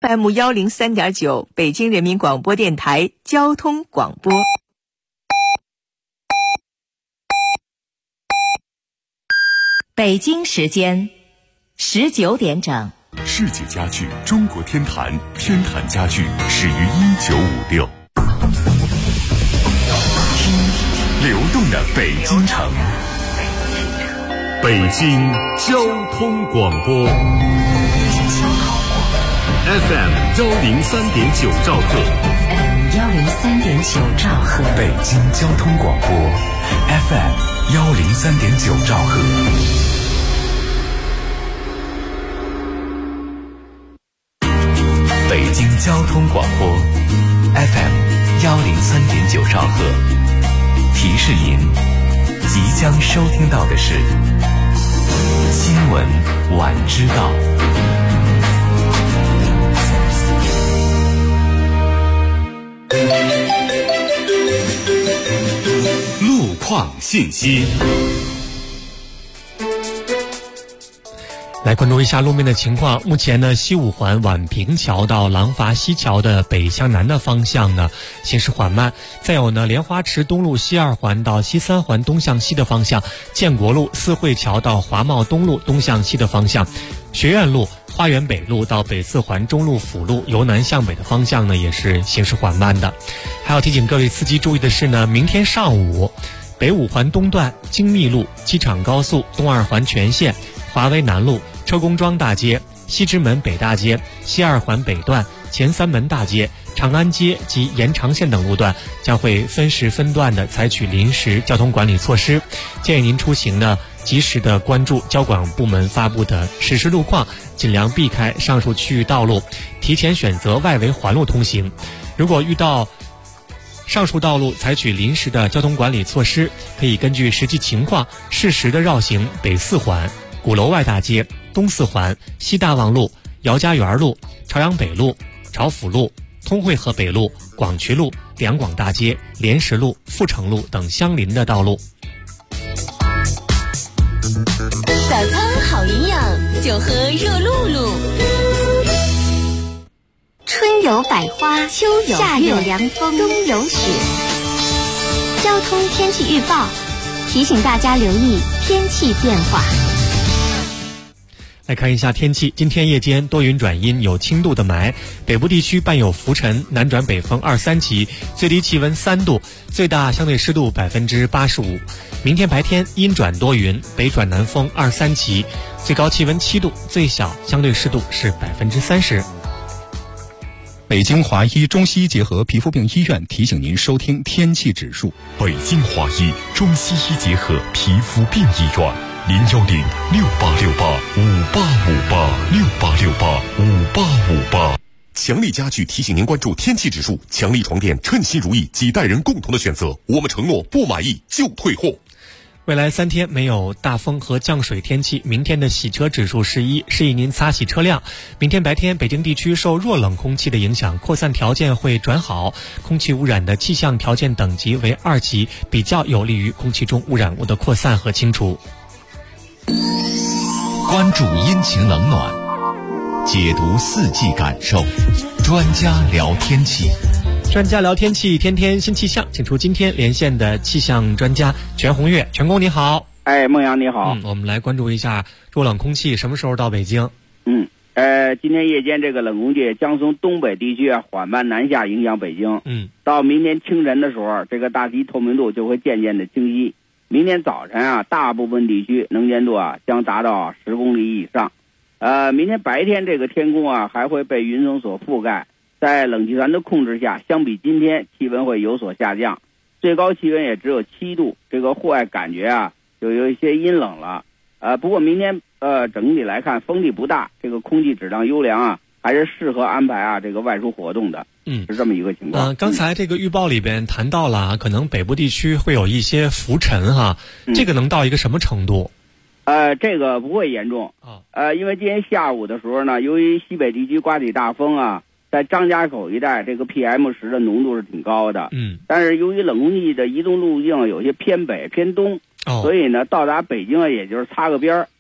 FM103.9，北京人民广播电台交通广播。北京时间19点整。 世界家具中国天坛，天坛家具始于1956。听流动的北京城，北京交通广播 FM103.9兆赫 103.9兆赫， 北京交通广播 FM103.9兆赫。北京交通广播 FM103.9兆赫，提示您即将收听到的是新闻晚知道。路况信息。 来关注一下路面的情况。目前呢，西五环宛平桥到廊坊西桥的北向南的方向呢行驶缓慢。再有呢，莲花池东路西二环到西三环东向西的方向，建国路四惠桥到华贸东路东向西的方向，学院路花园北路到北四环中路辅路由南向北的方向呢也是行驶缓慢的。还要提醒各位司机注意的是呢，明天上午北五环东段精密路机场高速东二环全线华为南路车公庄大街西直门北大街西二环北段前三门大街长安街及延长线等路段将会分时分段的采取临时交通管理措施，建议您出行呢及时的关注交管部门发布的实时路况，尽量避开上述区域道路，提前选择外围环路通行。如果遇到上述道路采取临时的交通管理措施，可以根据实际情况适时的绕行北四环、鼓楼外大街、东四环、西大望路、姚家园路、朝阳北路、朝府路、通惠河北路、广渠路、两广大街、莲石路、阜成路等相邻的道路。 早餐好营养，就喝热露露。春有百花，秋有夏有凉风，冬有雪。交通天气预报提醒大家留意天气变化。 来看一下天气，今天夜间多云转阴，有轻度的霾，北部地区伴有浮尘，南转北风2-3级，最低气温3度，最大相对湿度85%。明天白天阴转多云，北转南风2-3级，最高气温7度，最小相对湿度是30%。 北京华医中西医结合皮肤病医院提醒您收听天气指数。北京华医中西医结合皮肤病医院，010-6868-5858，6868-5858。强力家具提醒您关注天气指数，强力床垫称心如意，几代人共同的选择。我们承诺不满意就退货。 未来3天没有大风和降水天气，明天的洗车指数是1，示意您擦洗车辆。明天白天北京地区受弱冷空气的影响，扩散条件会转好，空气污染的气象条件等级为2级，比较有利于空气中污染物的扩散和清除。 关注阴晴冷暖，解读四季感受，专家聊天气。 专家聊天气，天天新气象，请出今天连线的气象专家全红月。全工你好。 孟阳你好。 我们来关注一下弱冷空气什么时候到北京。 今天夜间这个冷空气将从东北地区缓慢南下，影响北京。到明天清晨的时候，这个大气透明度就会渐渐的清晰。明天早晨大部分地区能见度将达到10公里以上。明天白天这个天空还会被云层所覆盖，在冷气团的控制下，相比今天气温会有所下降，最高气温也只有7度，这个户外感觉就有一些阴冷了。不过明天整体来看风力不大，这个空气质量优良还是适合安排这个外出活动的。是这么一个情况。 刚才这个预报里边谈到了可能北部地区会有一些浮尘这个能到一个什么程度？ 这个不会严重因为今天下午的时候呢，由于西北地区刮起大风在张家口一带这个 PM10 的浓度是挺高的。但是由于冷空气的移动路径有些偏北偏东，所以呢到达北京也就是擦个边儿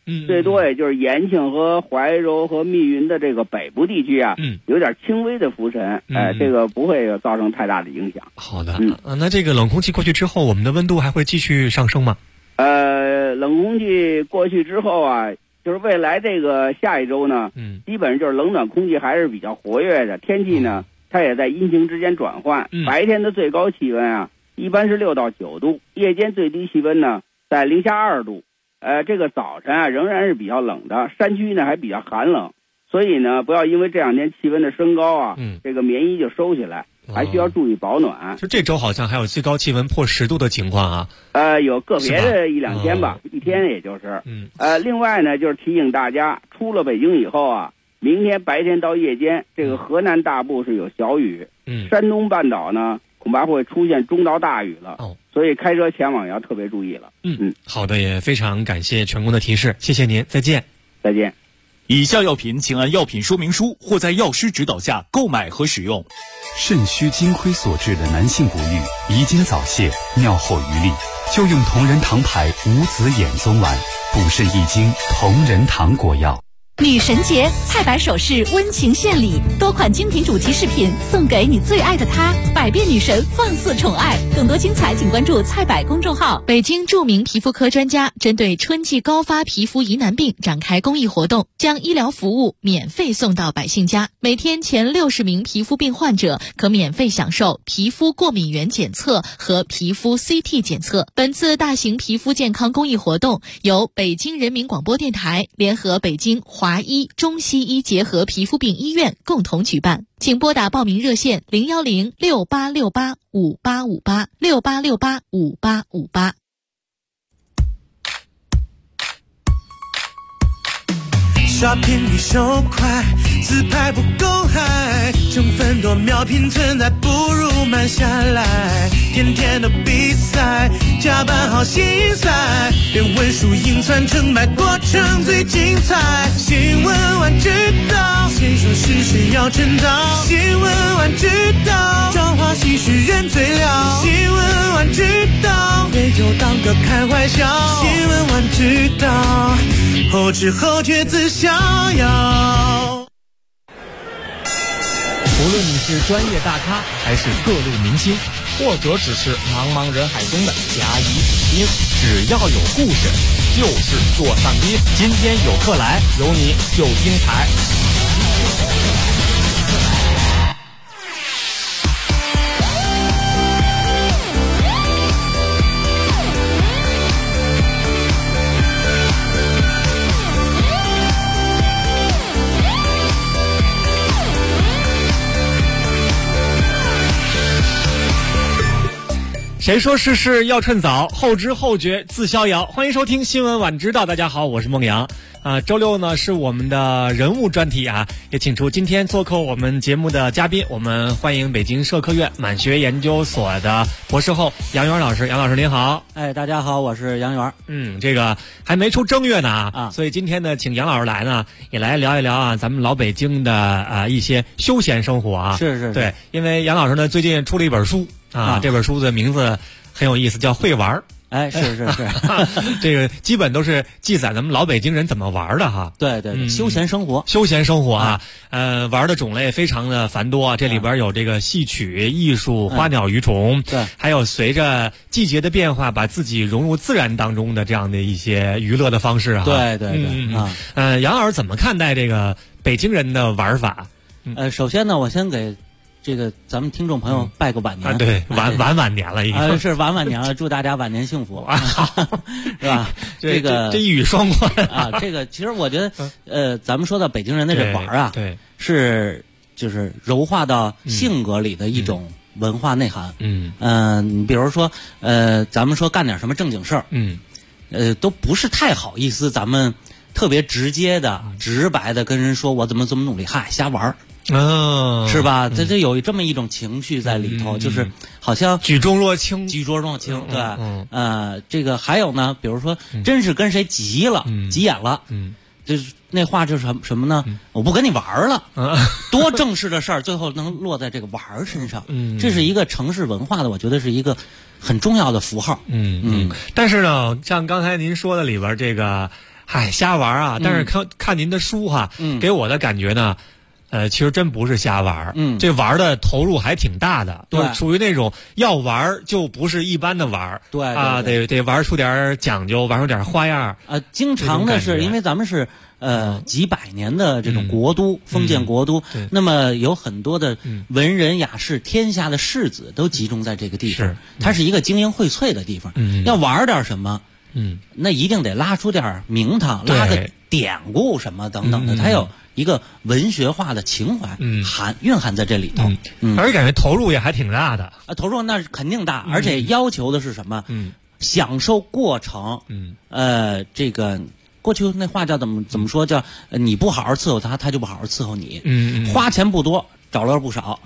最多也就是延庆和怀柔和密云的这个北部地区啊，有点轻微的浮尘，这个不会造成太大的影响。 好的，那这个冷空气过去之后，我们的温度还会继续上升吗？ 冷空气过去之后啊，就是未来这个下一周呢，基本上就是冷暖空气还是比较活跃的，天气呢，它也在阴晴之间转换。白天的最高气温啊，一般是6到9度，夜间最低气温呢在零下2度。这个早晨啊仍然是比较冷的，山区呢还比较寒冷，所以呢不要因为这两天气温的升高啊，这个棉衣就收起来。还需要注意保暖。 就这周好像还有最高气温破10度的情况啊。 有个别的1-2天吧，一天也就是。另外呢，就是提醒大家，出了北京以后啊，明天白天到夜间，这个河南大部是有小雨，山东半岛呢恐怕会出现中到大雨了。所以开车前往要特别注意了。 好的，也非常感谢全工的提示，谢谢您，再见。 再见。 以下药品请按药品说明书或在药师指导下购买和使用。 肾虚金亏所致的男性不育、遗精早泄、尿后余力，就用同仁堂牌无子衍宗丸，补肾益精，同仁堂果药。 女神节，菜百首饰温情献礼，多款精品主题饰品送给你最爱的她，百变女神放肆宠爱。更多精彩，请关注菜百公众号。北京著名皮肤科专家针对春季高发皮肤疑难病展开公益活动，将医疗服务免费送到百姓家。每天前60名皮肤病患者可免费享受皮肤过敏原检测和皮肤 CT 检测。本次大型皮肤健康公益活动由北京人民广播电台联合北京华医中西医结合皮肤病医院共同举办，请拨打报名热线01068685858，68685858。 刷屏率手快，自拍不够嗨，成分多秒拼存在，不如慢下来。天天的比赛，加班好心塞，别问输赢算成败，过程最精彩。新闻晚知道，谁说是谁要称道？新闻晚知道，朝花夕拾人最了。新闻晚知道，别就当个开怀笑。新闻晚知道，后知后觉自逍遥。 无论你是专业大咖，还是各路明星，或者只是茫茫人海中的甲乙丙丁，只要有故事，就是座上宾。今天有客来，有你就精彩。 谁说事事要趁早，后知后觉自逍遥。欢迎收听新闻晚知道，大家好，我是孟阳。周六呢是我们的人物专题啊，也请出今天做客我们节目的嘉宾，我们欢迎北京社科院满学研究所的博士后杨元老师。杨老师您好。 大家好，我是杨元。 这个还没出正月呢所以今天呢请杨老师来呢，也来聊一聊咱们老北京的一些休闲生活是对，因为杨老师呢最近出了一本书这本书的名字很有意思，叫会玩。 是这个基本都是记载咱们老北京人怎么玩的哈。 对，休闲生活玩的种类非常的繁多这里边有这个戏曲、艺术、花鸟鱼虫， 对， 还有随着季节的变化把自己融入自然当中的这样的一些娱乐的方式对杨老师怎么看待这个北京人的玩法？ 首先呢，我先给这个咱们听众朋友拜个晚年对，晚年了已经是晚年了，祝大家晚年幸福是吧？ 这一语双关这个其实我觉得咱们说到北京人的这玩对， 是就是柔化到性格里的一种文化内涵。你比如说咱们说干点什么正经事儿都不是太好意思，咱们特别直接的直白的跟人说我怎么努力，瞎玩是吧？这有这么一种情绪在里头，就是好像举重若轻， 对，这个还有呢，比如说真是跟谁急眼了，就是那话就是什么呢？我不跟你玩了，多正式的事儿，最后能落在这个玩身上，这是一个城市文化的，我觉得是一个很重要的符号。 但是呢，像刚才您说的里边这个。 嗨，瞎玩啊！但是看您的书哈，给我的感觉呢，其实真不是瞎玩，这玩的投入还挺大的， 对， 属于那种要玩就不是一般的玩， 对啊，得玩出点讲究，玩出点花样啊。经常的是，因为咱们是几百年的这种国都，封建国都，那么有很多的文人雅士，天下的士子都集中在这个地方，它是一个精英荟萃的地方。要玩点什么，那一定得拉出点名堂，拉个典故什么等等的，它有一个文学化的情怀蕴含在这里头， 而且感觉投入也还挺大的啊，投入那是肯定大，而且要求的是什么？享受过程，这个过去那话叫怎么说？叫你不好好伺候他，他就不好好伺候你。花钱不多，找乐不少。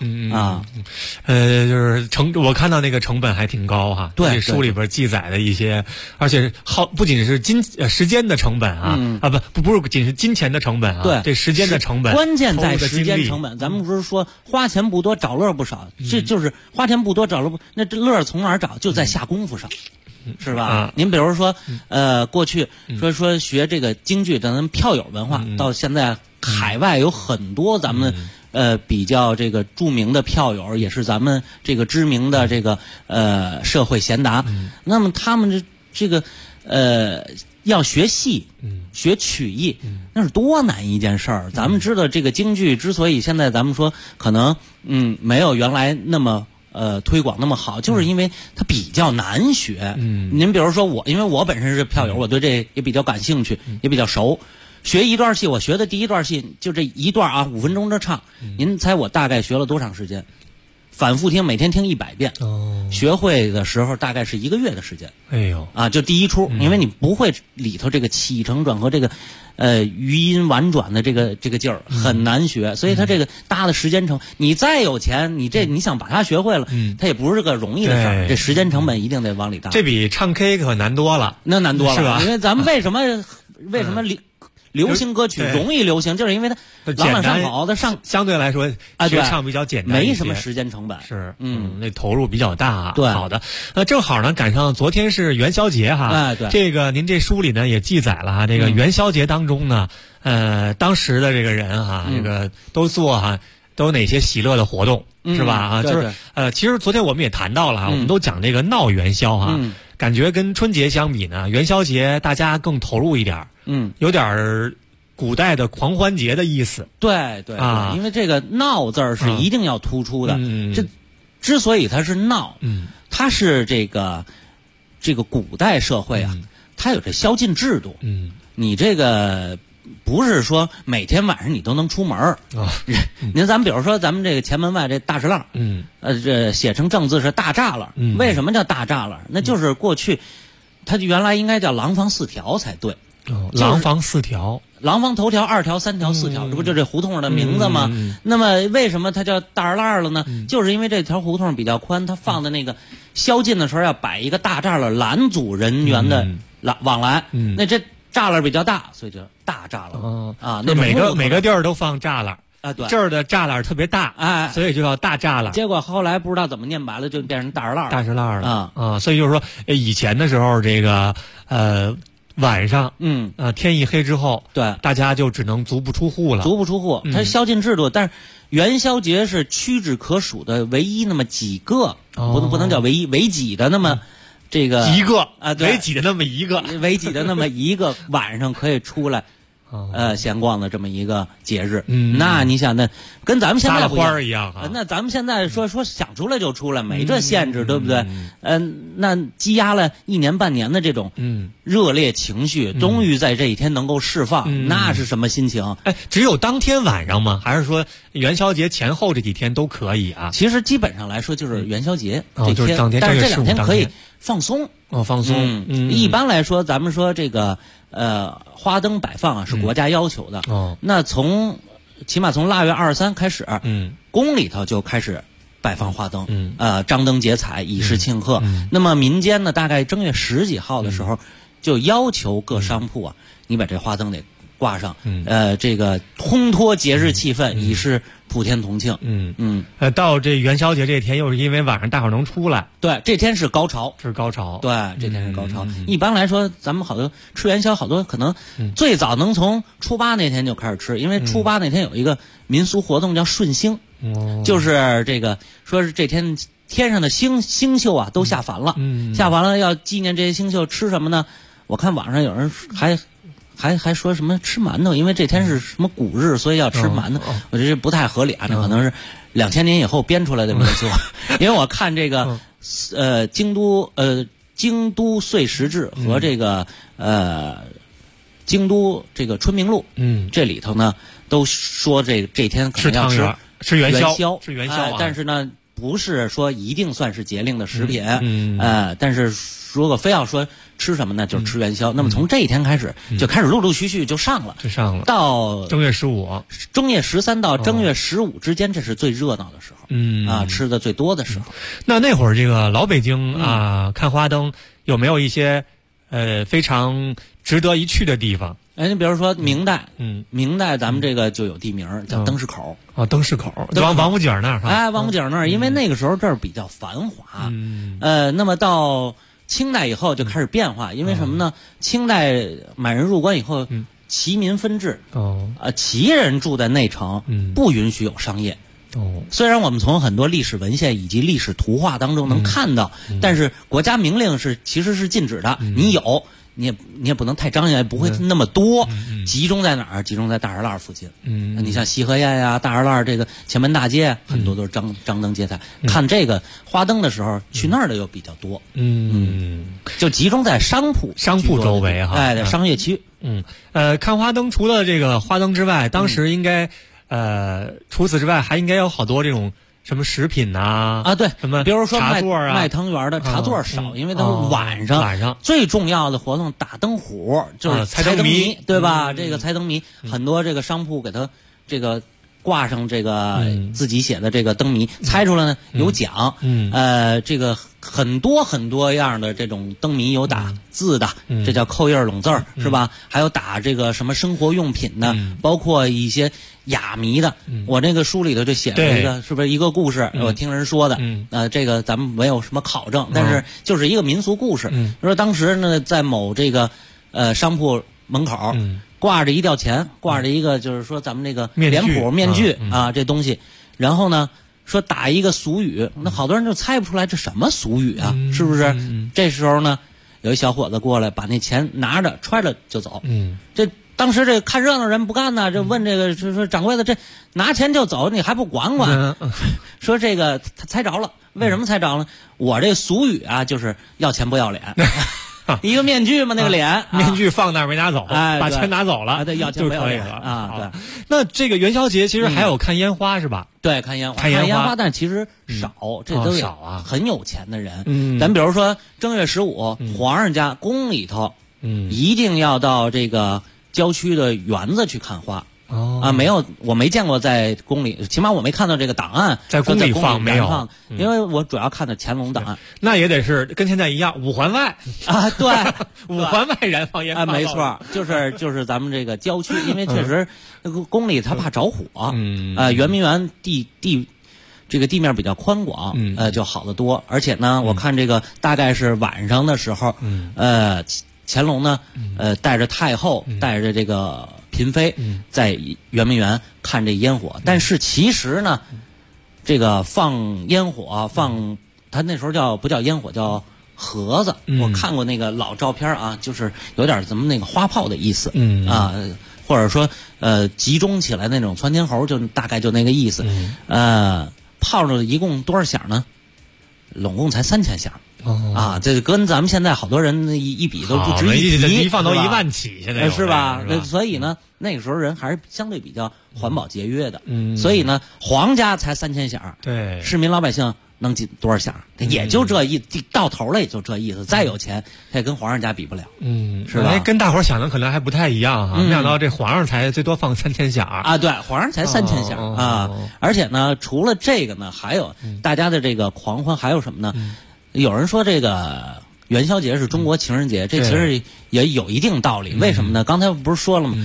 就是我看到那个成本还挺高哈。 对， 书里边记载的一些，而且不仅是时间的成本啊，不是仅是金钱的成本啊。 对， 这时间的成本， 关键在时间成本。咱们不是说花钱不多，找乐不少，这就是花钱不多，找乐不，那这乐从哪儿找？就在下功夫上。是吧？您比如说，过去说学这个京剧，咱们票友文化，到现在海外有很多咱们比较这个著名的票友，也是咱们这个知名的这个社会贤达。那么他们这个要学戏，学曲艺，那是多难一件事儿。咱们知道这个京剧之所以现在咱们说可能没有原来那么推广那么好，就是因为它比较难学。您比如说因为我本身是票友，我对这也比较感兴趣，也比较熟。学一段戏，我学的第一段戏就这一段啊，5分钟的唱。您猜我大概学了多长时间？反复听，每天听100遍。学会的时候大概是1个月的时间。 哎呦啊，就第一出，因为你不会里头这个起承转合这个余音婉转的这个劲儿很难学，所以它这个搭的时间成，你再有钱，你想把它学会了，它也不是个容易的事儿，这时间成本一定得往里搭。 这比唱 K 可难多了， 那难多了， 是吧？ 因为咱们为什么流行歌曲容易流行，就是因为它朗朗上口，它相对来说学唱比较简单， 没什么时间成本。 是，那投入比较大啊。 对， 好的，正好呢赶上昨天是元宵节哈。 对， 这个您这书里呢也记载了哈，这个元宵节当中呢，当时的这个人哈，这个都有哪些喜乐的活动是吧？啊，就是其实昨天我们也谈到了，我们都讲这个闹元宵哈，感觉跟春节相比呢，元宵节大家更投入一点。有点古代的狂欢节的意思。 对啊，因为这个闹字儿是一定要突出的。这之所以它是闹，它是这个古代社会啊，它有这宵禁制度。你这个不是说每天晚上你都能出门您咱们比如说咱们这个前门外这大石栏，这写成正字是大栅栏。为什么叫大栅栏？那就是过去它原来应该叫廊坊4条才对。 廊坊4条， 廊坊头条、2条、3条、4条，这不就这胡同的名字吗？那么为什么它叫大栅栏了呢？就是因为这条胡同比较宽，它放的那个宵禁的时候要摆一个大栅栏，拦阻人员的往来。那这栅栏比较大，所以叫大栅栏。那每个地儿都放栅栏啊，对， 这儿的栅栏特别大，所以就叫大栅栏。 结果后来不知道怎么念白了，就变成大石栏了。所以就是说，以前的时候，这个晚上，天一黑之后， 对， 大家就只能足不出户了。 足不出户，它宵禁制度，但是元宵节是屈指可数的唯一那么几个，不能叫唯一，唯几的那么这个一个啊， 唯几的那么一个， 唯几的那么一个晚上可以出来。闲逛的这么一个节日，那你想，那跟咱们现在不一样啊。 那咱们现在说想出来就出来，没这限制，对不对？那积压了1年半年的这种热烈情绪，终于在这一天能够释放，那是什么心情？ 只有当天晚上吗？还是说元宵节前后这几天都可以啊？ 其实基本上来说就是元宵节这天， 但是这2天可以放松。 放松。 一般来说，咱们说这个花灯摆放啊是国家要求的。那起码从腊月23开始，宫里头就开始摆放花灯，张灯结彩，以示庆贺。那么民间呢，大概正月10几号的时候，就要求各商铺啊，你把这花灯得挂上，这个烘托节日气氛，以示普天同庆。 到这元宵节这天，又是因为晚上大伙能出来， 对，这天是高潮， 是高潮。 对，这天是高潮。一般来说，咱们好多吃元宵，好多可能最早能从初八那天就开始吃，因为初八那天有一个民俗活动叫顺星，就是这个说是这天天上的星宿啊都下凡了，下凡了要纪念这些星宿，吃什么呢？我看网上有人还说什么吃馒头，因为这天是什么古日，所以要吃馒头。我觉得这不太合理啊，这可能是2000年以后编出来的民俗。因为我看这个京都岁时志和这个京都这个春明录，这里头呢都说这天可能要吃元宵， 但是呢不是说一定算是节令的食品，但是如果非要说吃什么呢，就是吃元宵。那么从这一天开始，就开始陆陆续续就上了，到正月15， 正月13到正月15之间，这是最热闹的时候，吃的最多的时候。 那会儿这个老北京看花灯有没有一些非常值得一去的地方？ 你比如说明代，明代咱们这个就有地名叫灯市口。 灯市口，王府井那儿。 王府井那儿，因为那个时候这儿比较繁华。那么到清代以后就开始变化，因为什么呢？清代满人入关以后，旗民分治。旗人住在内城，不允许有商业。虽然我们从很多历史文献以及历史图画当中能看到，但是国家明令其实是禁止的。你有。你也不能太张扬，也不会那么多。集中在哪儿？集中在大栅栏附近。你像西河沿呀、大栅栏这个前门大街，很多都是张灯结彩。看这个花灯的时候，去那儿的又比较多。就集中在商铺周围哈， 在商业区。 看花灯除了这个花灯之外，当时应该除此之外还应该有好多这种。什么食品对， 什么比如说茶座卖汤圆的茶座少，因为它晚上最重要的活动打灯虎，就是猜灯谜，对吧？这个猜灯谜，很多这个商铺给它这个挂上这个自己写的这个灯谜，猜出来呢有奖。这个很多样的这种灯谜，有打字的，这叫扣印拢字儿，是吧？还有打这个什么生活用品的，包括一些哑谜的。我那个书里头就写了一个，是不是一个故事？我听人说的。这个咱们没有什么考证，但是就是一个民俗故事。说当时呢，在某这个商铺门口。挂着一吊钱，挂着一个就是说咱们这个脸谱面具这东西，然后呢说打一个俗语，那好多人就猜不出来这什么俗语啊，是不是？这时候呢，有一小伙子过来把那钱拿着揣着就走。这当时这看热闹人不干呢，就问这个说掌柜的，这拿钱就走，你还不管管？说这个他猜着了，为什么猜着了？我这俗语就是要钱不要脸。一个面具嘛，那个脸， 面具放那儿没拿走，把钱拿走了， 要钱不要脸了。对，那这个元宵节其实还有看烟花是吧？ 对，看烟花，但其实少，这都少啊， 很有钱的人。咱比如说正月15，皇上家宫里头，一定要到这个郊区的园子去看花。没有，我没见过在宫里，起码我没看到这个档案在宫里放，没有， 因为我主要看的乾隆档案。 那也得是跟现在一样，五环外对， 五环外燃放烟花， 没错，就是咱们这个郊区，因为确实宫里他怕着火，圆明园这个地面比较宽广，就好得多。而且呢，我看这个大概是晚上的时候，乾隆呢，带着太后，带着这个嫔妃，在圆明园看这烟火。但是其实呢，这个放烟火，他那时候不叫烟火，叫盒子。我看过那个老照片就是有点咱们那个花炮的意思，或者说集中起来那种窜天猴，就大概就那个意思。炮仗一共多少响呢？拢共才3000响。这跟咱们现在好多人一比都不值一提， 一放都1万起，现在是吧？所以呢，那个时候人还是相对比较环保节约的。所以呢，皇家才3000响， 对， 市民老百姓能进多少响？也就这到头了，也就这意思。再有钱，他也跟皇上家比不了，是吧？ 跟大伙儿想的可能还不太一样哈。没想到这皇上才最多放3000响对，皇上才3000响而且呢，除了这个呢，还有大家的这个狂欢，还有什么呢？有人说这个元宵节是中国情人节，这其实也有一定道理。为什么呢？刚才不是说了吗？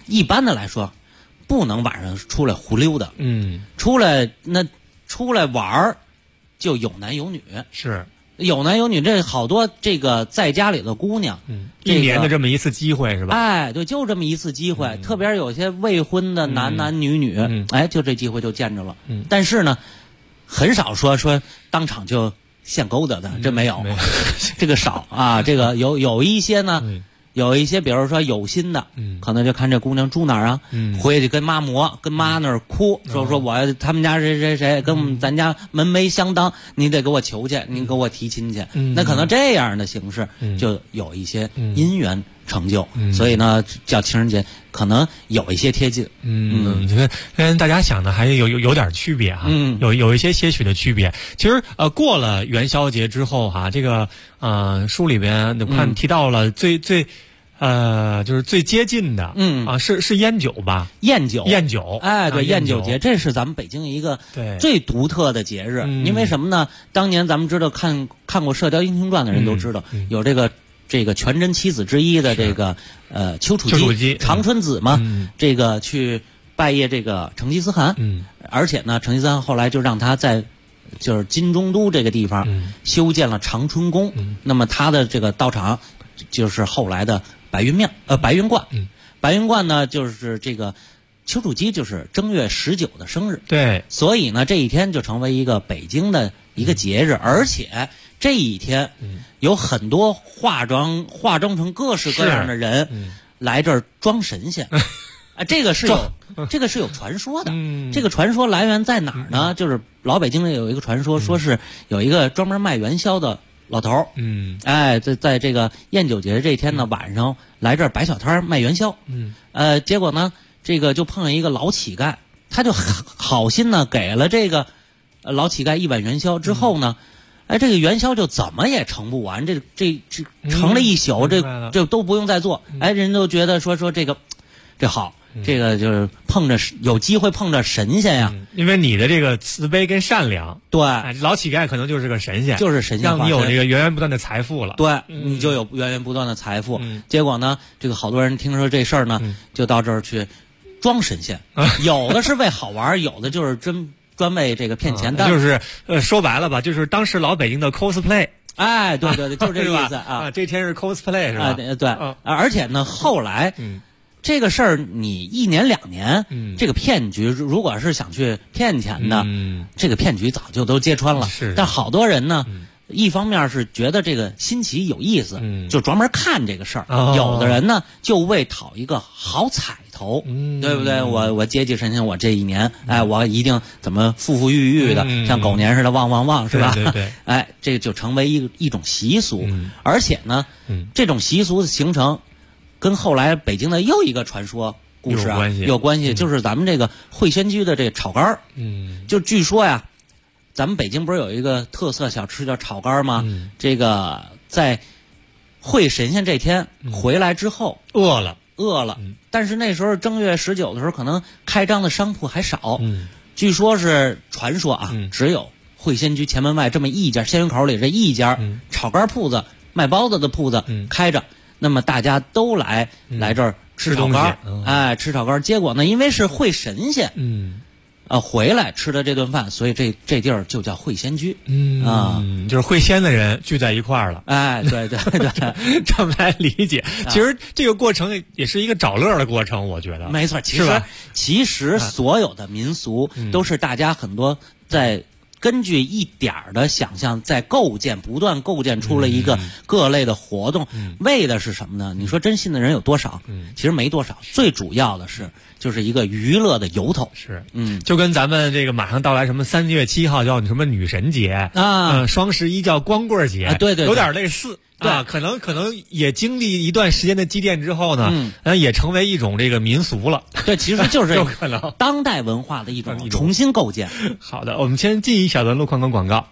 一般的来说，不能晚上出来胡溜达。出来玩儿，就有男有女。 是。 有男有女，这好多这个在家里的姑娘， 一年的这么一次机会是吧？ 哎，对，就这么一次机会，特别有些未婚的男女，就这机会就见着了。但是呢，很少说当场就现勾搭的，这没有，这个少啊。这个有一些呢。有一些，比如说有心的，可能就看这姑娘住哪儿啊，回去跟妈那儿哭，说他们家谁跟咱家门楣相当，你得给我求去，你给我提亲去。那可能这样的形式就有一些姻缘成就，所以呢，叫情人节可能有一些贴近。 这个跟大家想的还有点区别哈，有一些些许的区别。其实过了元宵节之后哈，这个书里边看提到了最就是最接近的，是烟酒吧？宴酒， 哎，对，宴酒节，这是咱们北京一个最独特的节日。因为什么呢？当年咱们知道看过《射雕英雄传》的人都知道，有这个全真七子之一的这个丘处机长春子嘛，这个去拜谒这个成吉思汗，而且呢，成吉思汗后来就让他在就是金中都这个地方修建了长春宫，那么他的这个道场就是后来的白云观。白云观呢，就是这个丘处机就是正月19的生日， 对， 所以呢这一天就成为一个北京的一个节日，而且这一天有很多化妆成各式各样的人来这儿装神仙。这个是有传说的。这个传说来源在哪儿呢？就是老北京里有一个传说，说是有一个专门卖元宵的老头儿，在这个宴酒节这天呢，晚上来这儿摆小摊卖元宵，结果呢，这个就碰见一个老乞丐，他就好心呢给了这个老乞丐一碗元宵之后呢，这个元宵就怎么也盛不完，这盛了一宿，这都不用再做，人都觉得说这好。这个就是有机会碰着神仙呀， 因为你的这个慈悲跟善良， 对， 老乞丐可能就是个神仙， 就是神仙， 让你有这个源源不断的财富了， 对，你就有源源不断的财富。结果呢，这个好多人听说这事儿呢，就到这儿去装神仙，有的是为好玩，有的就是专为这个骗钱的， 就是说白了吧，就是当时老北京的 cosplay。 对，就是这个意思啊。 这天是 cosplay 是吧？ 对，而且呢，后来这个事儿你1年2年，这个骗局如果是想去骗钱的，这个骗局早就都揭穿了。但好多人呢，一方面是觉得这个新奇有意思，就专门看这个事儿；有的人呢，就为讨一个好彩头，对不对？我接济神仙，我这一年，我一定怎么富裕裕的，像狗年似的旺，是吧？ 对， 这个就成为一种习俗，而且呢，这种习俗的形成。跟后来北京的又一个传说故事有关系，就是咱们这个会仙居的这炒肝儿，就据说呀，咱们北京不是有一个特色小吃叫炒肝吗？这个在会神仙这天回来之后饿了， 但是那时候正月19的时候，可能开张的商铺还少，据说是传说啊，只有会仙居前门外这么一家，仙云口里这一家炒肝铺子卖包子的铺子开着。那么大家都来这儿吃炒肝，吃炒肝。结果呢，因为是会神仙，回来吃的这顿饭，所以这地儿就叫会仙居， 就是会仙的人聚在一块儿了。 对， 这么来理解。其实这个过程也是一个找乐的过程，我觉得。 没错，其实所有的民俗都是大家很多在。根据一点儿的想象，在不断构建出了一个各类的活动，为的是什么呢？你说真信的人有多少？其实没多少。最主要的就是一个娱乐的由头。 就跟咱们这个马上到来什么3月7号叫什么女神节双11叫光棍节， 对， 有点类似。可能也经历一段时间的积淀之后呢，也成为一种这个民俗了。 对，其实就是有可能当代文化的一种重新构建。 好的，我们先进一小段路况跟广告。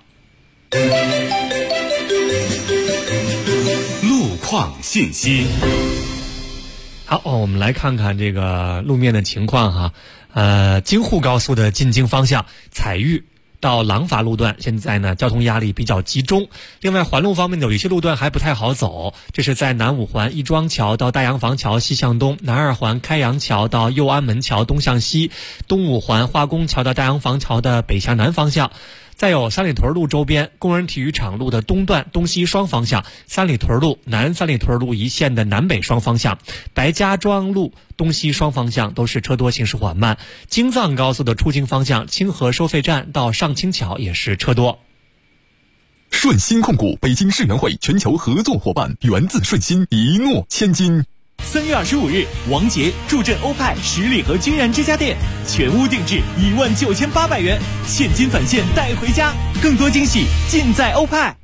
路况信息。 好，我们来看看这个路面的情况哈。京沪高速的进京方向彩玉到廊坊路段现在呢交通压力比较集中。另外环路方面有一些路段还不太好走，这是在南五环亦庄桥到大洋房桥西向东，南二环开阳桥到右安门桥东向西，东五环化工桥到大洋房桥的北向南方向。再有三里屯路周边工人体育场路的东段东西双方向，三里屯路南三里屯路一线的南北双方向，白家庄路东西双方向都是车多行驶缓慢。京藏高速的出京方向清河收费站到上清桥也是车多。 顺鑫控股北京世园会全球合作伙伴，源自顺鑫，一诺千金。 3月25日，王杰助阵欧派十里河君然之家店，全屋定制19800元，现金返现带回家，更多惊喜尽在欧派。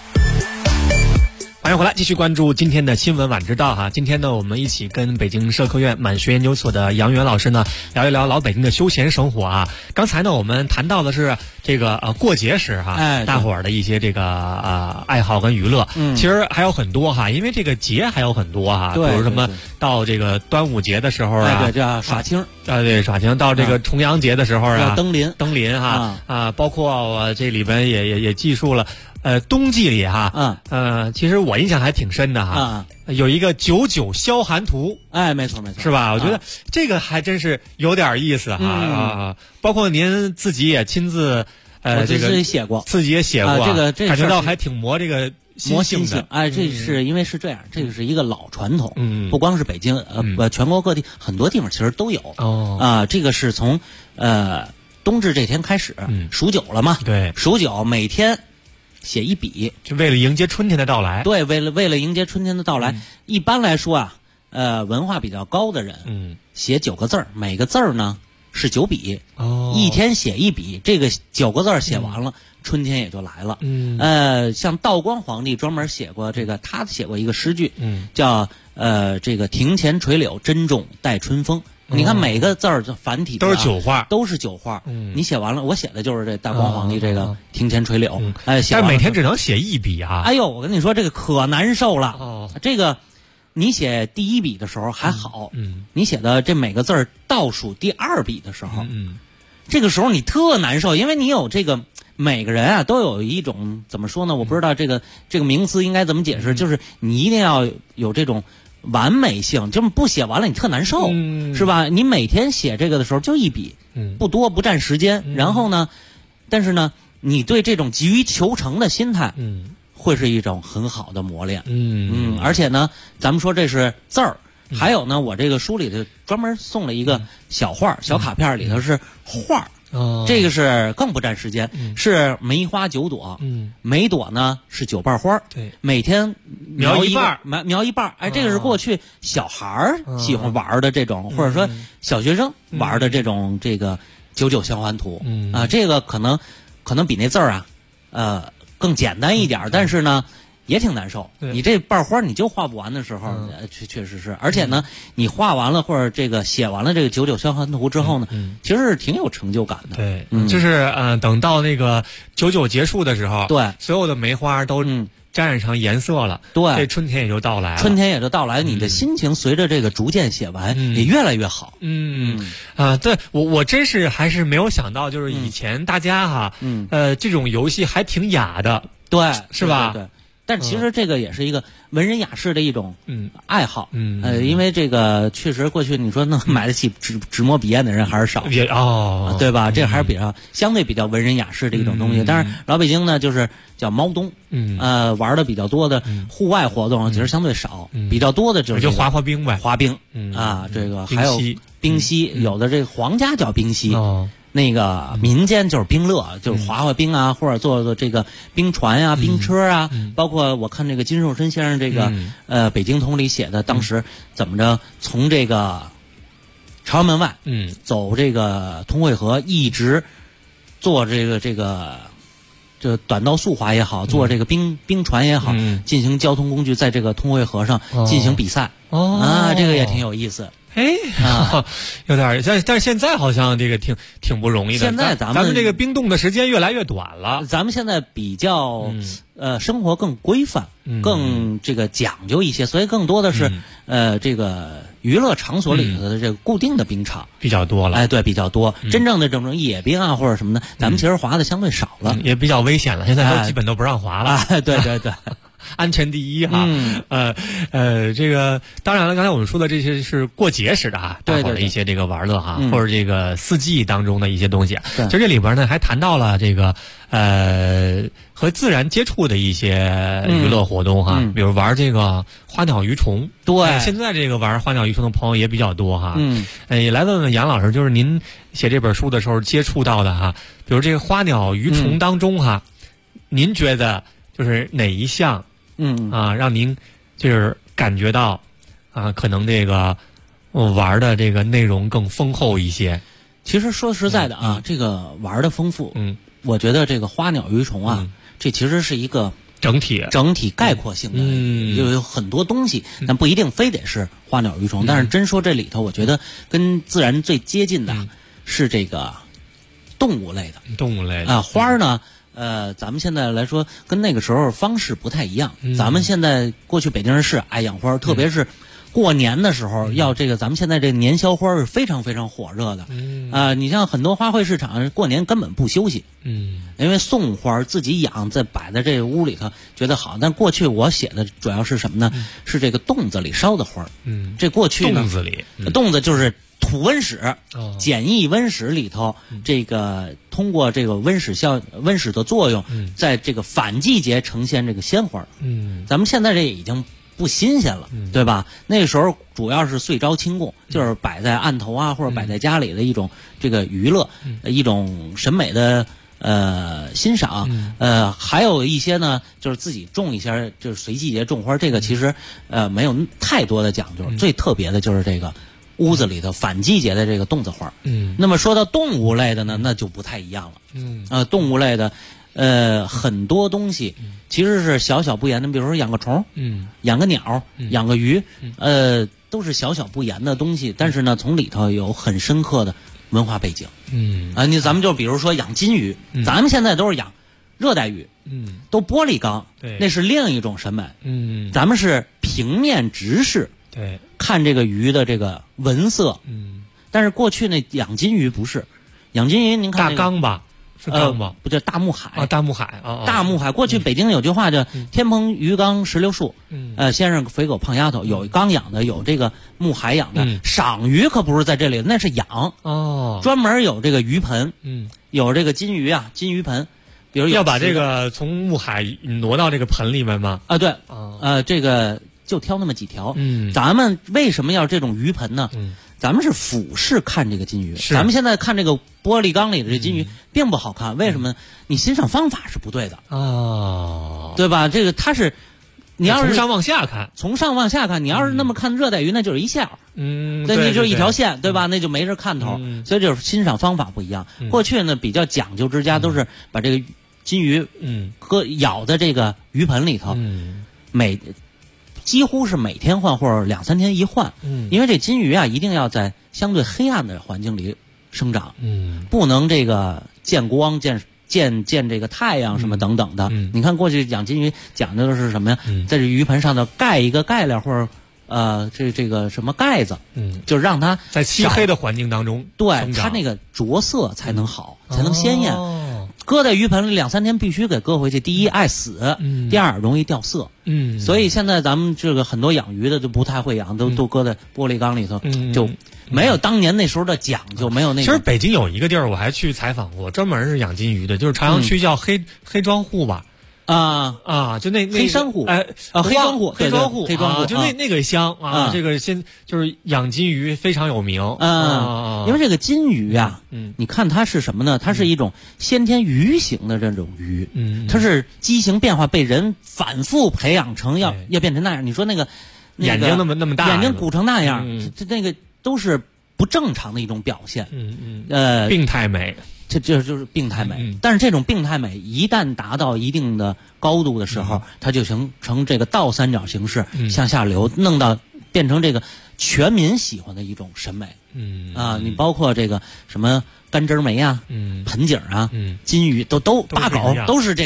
欢迎回来，继续关注今天的新闻晚知道哈。今天呢，我们一起跟北京社科院满学研究所的杨元老师呢聊一聊老北京的休闲生活啊。刚才呢，我们谈到的是这个过节时哈，大伙儿的一些这个爱好跟娱乐，其实还有很多哈，因为这个节还有很多哈，比如什么到这个端午节的时候啊， 对，叫耍青对，耍青；到这个重阳节的时候啊， 登临哈包括我这里边也记述了。冬季里哈，其实我印象还挺深的哈，有一个99消寒图， 没错， 是吧？我觉得这个还真是有点意思哈，包括您自己也亲自这个自己写过， 这个感觉到还挺磨这个磨心性。这是因为是这样，这个是一个老传统，不光是北京，全国各地很多地方其实都有。这个是从冬至这天开始，数九了嘛？ 对， 数九每天写一笔， 就为了迎接春天的到来。 对，为了迎接春天的到来。一般来说啊，文化比较高的人，写9个字儿，每个字儿呢是9笔，一天写一笔，这个9个字儿写完了，春天也就来了。像道光皇帝专门写过这个，他写过一个诗句，叫这个庭前垂柳，珍重待春风。你看每个字儿繁体都是9画， 都是9画。你写完了，我写的就是这大光皇帝这个庭前垂柳。 但是每天只能写1笔啊！ 哎呦，我跟你说这个可难受了。这个你写第1笔的时候还好，你写的这每个字儿倒数第2笔的时候，这个时候你特难受，因为你有这个每个人啊都有一种怎么说呢？我不知道这个名词应该怎么解释，就是你一定要有这种完美性，就是不写完了你特难受，是吧？你每天写这个的时候就1笔，不多不占时间，然后呢，但是呢，你对这种急于求成的心态，会是一种很好的磨练，而且呢，咱们说这是字儿，还有呢，我这个书里头专门送了一个小画，小卡片里头是画。这个是更不占时间，是梅花9朵，每朵呢是9瓣花， 对， 每天描一半， 描一半。这个是过去小孩儿喜欢玩的这种，或者说小学生玩的这种这个99消寒图，这个可能比那字儿更简单一点，但是呢也挺难受。你这瓣花你就画不完的时候，确实是。而且呢，你画完了或者这个写完了这个99消寒图之后呢，其实是挺有成就感的。 对，就是等到那个99结束的时候， 对， 所有的梅花都沾上颜色了， 对， 这春天也就到来了。 春天也就到来，你的心情随着这个逐渐写完，也越来越好。 对，我真是还是没有想到，就是以前大家哈，这种游戏还挺雅的， 对， 是吧？ 对。但其实这个也是一个文人雅士的一种爱好，因为这个确实过去你说能买得起纸墨笔砚的人还是少，对吧？这还是比较相对比较文人雅士的一种东西。但是老北京呢，就是叫猫冬，玩的比较多的户外活动其实相对少，比较多的就滑冰呗， 滑冰这个还有冰嬉，有的这个皇家叫冰嬉。那个民间就是冰乐，就是滑冰啊，或者坐这个冰船啊、冰车啊，包括我看这个金寿申先生这个北京通里写的，当时怎么着从这个朝阳门外走这个通惠河，一直坐这个短道速滑也好，坐这个冰船也好，进行交通工具在这个通惠河上进行比赛这个也挺有意思。 有点，但是现在好像这个挺不容易的。 现在咱们这个冰冻的时间越来越短了。 咱们现在比较生活更规范，更这个讲究一些，所以更多的是这个娱乐场所里头的这个固定的冰场比较多了。 哎，对，比较多。真正的这种野冰啊或者什么的，咱们其实滑的相对少了， 也比较危险了。现在都基本都不让滑了。 对对对。 安全第一哈，这个当然了，刚才我们说的这些是过节时的大伙儿的一些这个玩乐哈，或者这个四季当中的一些东西。其实这里边呢还谈到了这个和自然接触的一些娱乐活动哈，比如玩这个花鸟鱼虫。 对， 现在这个玩花鸟鱼虫的朋友也比较多哈。也来问问杨老师，就是您写这本书的时候接触到的哈，比如这个花鸟鱼虫当中哈，您觉得就是哪一项？让您就是感觉到可能这个玩的这个内容更丰厚一些。 其实说实在的这个玩的丰富，我觉得这个花鸟鱼虫这其实是一个整体概括性的，就有很多东西，但不一定非得是花鸟鱼虫。但是真说这里头，我觉得跟自然最接近的是这个动物类的花呢。咱们现在来说，跟那个时候方式不太一样。咱们现在过去北京市爱养花，特别是过年的时候，要这个咱们现在这年销花是非常非常火热的。你像很多花卉市场，过年根本不休息。因为送花自己养，再摆在这个屋里头觉得好。但过去我写的主要是什么呢？是这个洞子里烧的花。这过去呢，洞子就是土温室，简易温室里头，这个通过这个温室的作用，在这个反季节呈现这个鲜花。咱们现在这已经不新鲜了，对吧？那个时候主要是岁朝清供，就是摆在案头或者摆在家里的一种这个娱乐，一种审美的欣赏。还有一些呢，就是自己种一些，就是随季节种花。这个其实没有太多的讲究，最特别的就是这个屋子里头反季节的这个洞子花。那么说到动物类的呢，那就不太一样了。动物类的很多东西其实是小小不言的，比如说养个虫，养个鸟，养个鱼，都是小小不言的东西，但是呢从里头有很深刻的文化背景。咱们就比如说养金鱼，咱们现在都是养热带鱼，都玻璃缸，那是另一种审美。咱们是平面直视，看这个鱼的这个纹色。但是过去那养金鱼不是，养金鱼您看、 大缸吧，是缸吗？ 不叫大木海大木海大木海。过去北京有句话叫天棚鱼缸石榴树，先生肥狗胖丫头，有缸养的，有这个木海养的。赏鱼可不是在这里，那是养专门有这个鱼盆，有这个金鱼金鱼盆。比如要把这个从木海挪到这个盆里面吗？ 对，这个就挑那么几条。咱们为什么要这种鱼盆呢？咱们是俯视看这个金鱼，咱们现在看这个玻璃缸里的这金鱼并不好看。为什么呢？你欣赏方法是不对的对吧？这个它是你要是从上往下看， 你要是那么看热带鱼，那就是一线那你就一条线，对吧？那就没这看头。所以就是欣赏方法不一样。过去呢比较讲究之家，都是把这个金鱼咬在这个鱼盆里头，几乎是每天换或者2-3天一换。因为这金鱼一定要在相对黑暗的环境里生长，不能这个见光见这个太阳什么等等的。你看过去养金鱼讲究的是什么呀？在这鱼盆上头盖一个盖料或者这个什么盖子，就是让它在漆黑的环境当中， 对它那个着色才能好，才能鲜艳。搁在鱼盆里2-3天必须给搁回去，第一爱死，第二容易掉色。所以现在咱们这个很多养鱼的就不太会养，都搁在玻璃缸里头，就没有当年那时候的讲究，没有那个。 其实北京有一个地儿我还去采访过，专门是养金鱼的，就是朝阳区叫黑庄户吧。就那黑珊瑚，黑庄户， 就那个乡这个就是养金鱼非常有名。 因为这个金鱼你看它是什么呢？它是一种先天鱼形的这种鱼，它是畸形变化，被人反复培养成要变成那样。你说那个眼睛那么大， 眼睛鼓成那样，那个都是不正常的一种表现。 病态美。 这就是病态美。但是这种病态美一旦达到一定的高度的时候，它就形成这个倒三角形式向下流，弄到变成这个全民喜欢的一种审美。你包括这个什么干枝梅盆景金鱼都八狗都是这个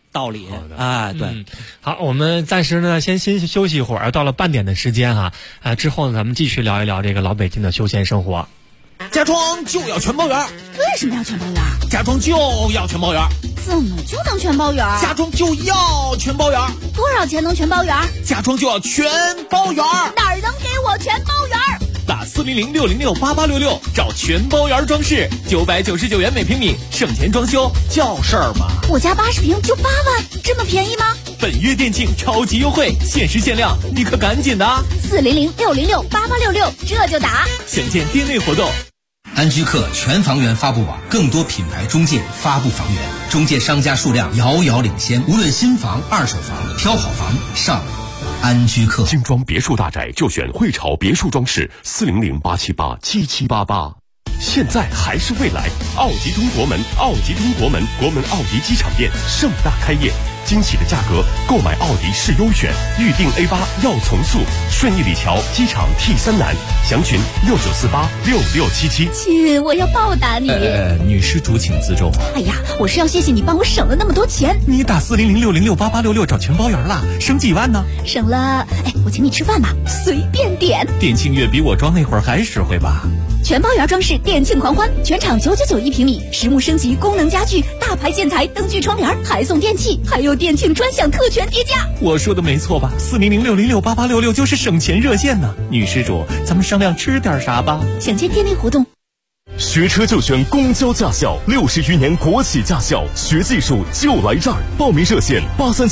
道理啊。对， 好，我们暂时呢先休息一会儿，到了半点的时间哈，之后呢咱们继续聊一聊这个老北京的休闲生活。 家装就要全包圆。 为什么要全包圆？ 家装就要全包圆。 怎么就能全包圆？ 家装就要全包圆。 多少钱能全包圆？ 家装就要全包圆。 哪儿能给我全包圆？ 打400-606-8866找全包圆装饰，999元每平米，省钱装修叫事儿吗？ 我家80平就8万，这么便宜吗？ 本月店庆超级优惠，限时限量，你可赶紧的 ！400-606-8866，这就打。 详见店内活动。 安居客全房源发布网，更多品牌中介发布房源，中介商家数量遥遥领先。无论新房、二手房，挑好房上安居客。 精装别墅大宅就选汇潮别墅装饰，400-878-7788。现在还是未来，奥迪东国门，国门奥迪机场店盛大开业，惊喜的价格，购买奥迪是优选，预定 A8要从速，顺义里桥机场 T3南，详询69486677。 亲，我要报答你。 女施主请自重。 哎呀，我是要谢谢你帮我省了那么多钱。 你打400-606-8866找全包圆啦，省几万呢？ 省了，我请你吃饭吧，随便点。 店庆月比我装那会儿还实惠吧？ 全包圆装饰店庆狂欢，全场999一平米，实木升级功能家具，大牌建材灯具窗帘，还送电器，还有店庆专享特权叠加。 我说的没错吧？400-606-8866就是省钱热线呢。女施主，咱们商量吃点啥吧？ 详见店内活动。 学车就选公交驾校，60余年国企驾校，学技术就来这儿。报名热线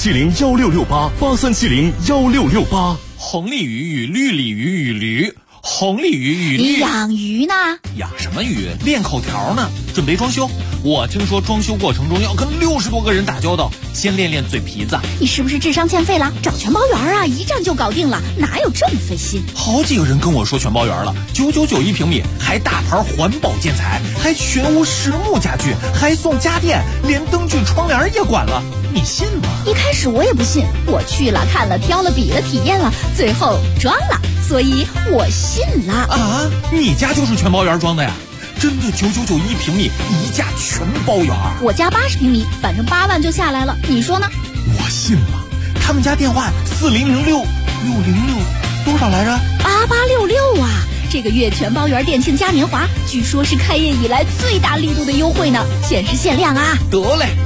83701668，83701668。 红鲤鱼与绿鲤鱼与驴。红鲤鱼与你养鱼呢？ 养什么鱼？练口条呢，准备装修。我听说装修过程中要跟60多个人打交道，先练练嘴皮子。 你是不是智商欠费了？找全包圆啊，一站就搞定了，哪有这么费心？ 好几个人跟我说全包圆了，999一平米，还大牌环保建材，还全屋实木家具，还送家电，连灯具窗帘也管了，你信吗？ 一开始我也不信，我去了看了挑了比了体验了，最后装了，所以我信了啊！你家就是全包圆装的呀？真的999一平米，一价全包圆。 我家80平米，反正8万就下来了，你说呢？ 我信了。他们家电话4006606多少来着 ？8866啊！这个月全包圆店庆嘉年华，据说是开业以来最大力度的优惠呢，限时限量啊！ 得嘞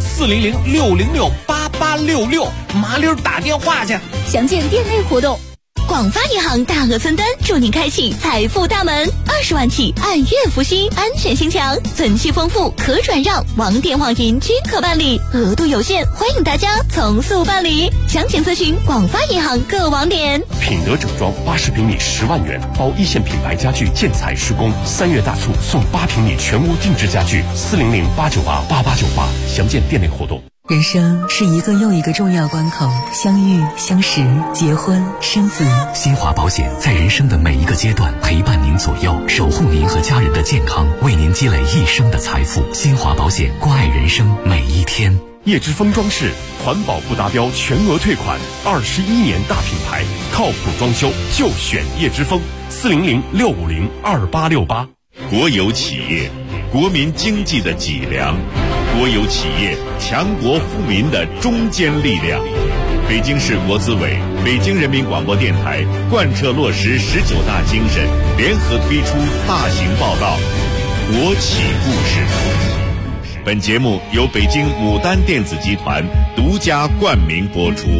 ，400-606-8866，麻溜打电话去。 详见店内活动。 广发银行大额分担，祝您开启财富大门，20万起按月付息，安全性强，存期丰富，可转让，网点网银均可办理，额度有限，欢迎大家从速办理。详情咨询广发银行各网点。 品德整装80平米10万元，包一线品牌家具建材施工，3月大促送8平米全屋定制家具，400-898-8898，详见店内活动。 人生是一个又一个重要关口，相遇、相识、结婚、生子。 新华保险在人生的每一个阶段陪伴您左右，守护您和家人的健康，为您积累一生的财富。新华保险，关爱人生每一天。 叶之峰装饰，环保不达标全额退款，21年大品牌，靠谱装修就选叶之峰，400-650-2868。 国有企业，国民经济的脊梁。国有企业，强国富民的中坚力量。北京市国资委、北京人民广播电台贯彻落实19大精神，联合推出大型报道《国企故事》。本节目由北京牡丹电子集团独家冠名播出。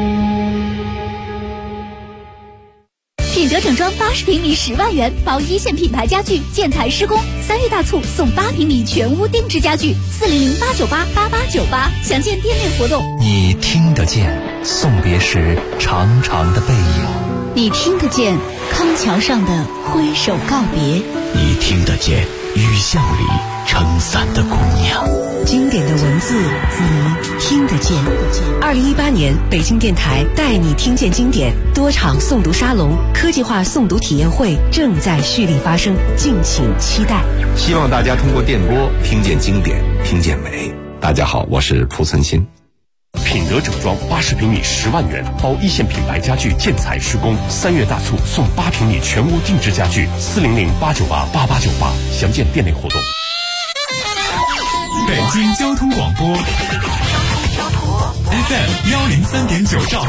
品德整装80平米10万元，包一线品牌家具建材施工，3月大促送8平米全屋定制家具，400-898-8898，详见店内活动。 你听得见送别时长长的背影， 你听得见康桥上的挥手告别， 你听得见雨巷里撑伞的姑娘。 经典的文字，你听得见。2018年北京电台带你听见经典多场诵读沙龙、科技化诵读体验会正在蓄力发生，敬请期待。 希望大家通过电波听见经典，听见美。大家好，我是蒲存昕。 品德整装80平米10万元，包一线品牌家具建材施工，3月大促送8平米全屋定制家具，400-898-8898，详见店内活动。 北京交通广播 FM103.9兆赫，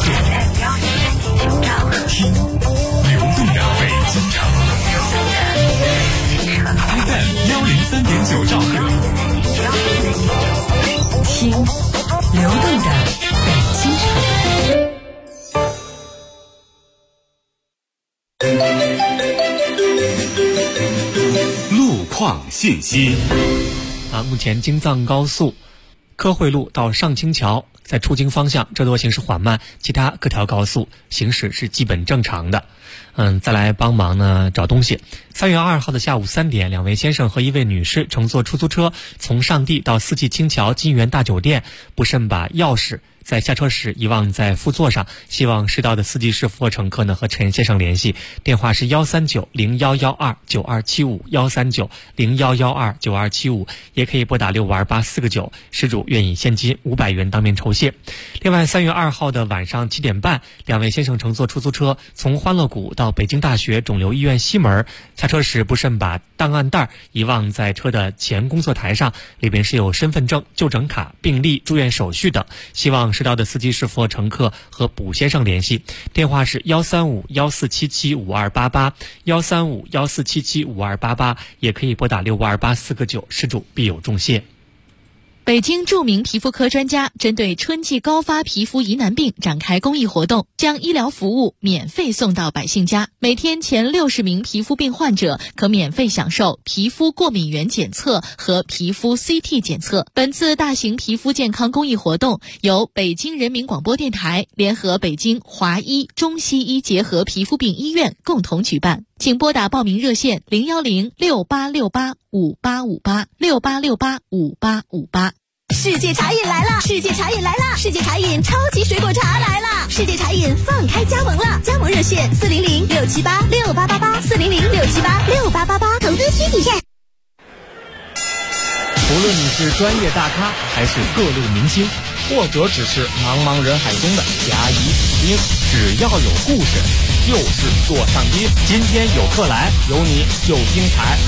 听流动的北京城。FM103.9兆赫， 听流动的北京城。 路况信息。 目前京藏高速科汇路到上清桥在出京方向这多行驶缓慢，其他各条高速行驶是基本正常的。再来帮忙呢找东西。3月2号的下午3点，2位先生和1位女士乘坐出租车从上地到四季青桥金源大酒店，不慎把钥匙在下车时遗忘在副座上，希望适到的司机师傅或乘客呢和陈先生联系，电话是139-0112-9275，139-0112-9275，也可以拨打6528-4个9，失主愿以现金500元当面酬谢。另外3月2号的晚上7点半，2位先生乘坐出租车从欢乐谷到北京大学肿瘤医院西门，下车时不慎把档案袋遗忘在车的前工作台上，里边是有身份证、就诊卡、病历、住院手续等，希望适到的司机师傅、乘客和卜先生联系，电话是135-1477-5288，135-1477-5288，也可以拨打6528-4个9，失主必有重谢。 北京著名皮肤科专家针对春季高发皮肤疑难病展开公益活动，将医疗服务免费送到百姓家。每天前60名皮肤病患者可免费享受皮肤过敏原检测和皮肤 CT 检测。本次大型皮肤健康公益活动由北京人民广播电台联合北京华医中西医结合皮肤病医院共同举办。请拨打报名热线010-6868-5858，6868-5858。 世界茶饮来了！世界茶饮来了！世界茶饮超级水果茶来了！世界茶饮放开加盟了，加盟热线400-678-6888，400-678-6888，投资需体现。 无论你是专业大咖，还是各路明星，或者只是茫茫人海中的甲乙丙丁，只要有故事，就是座上宾。今天有客来，有你就精彩。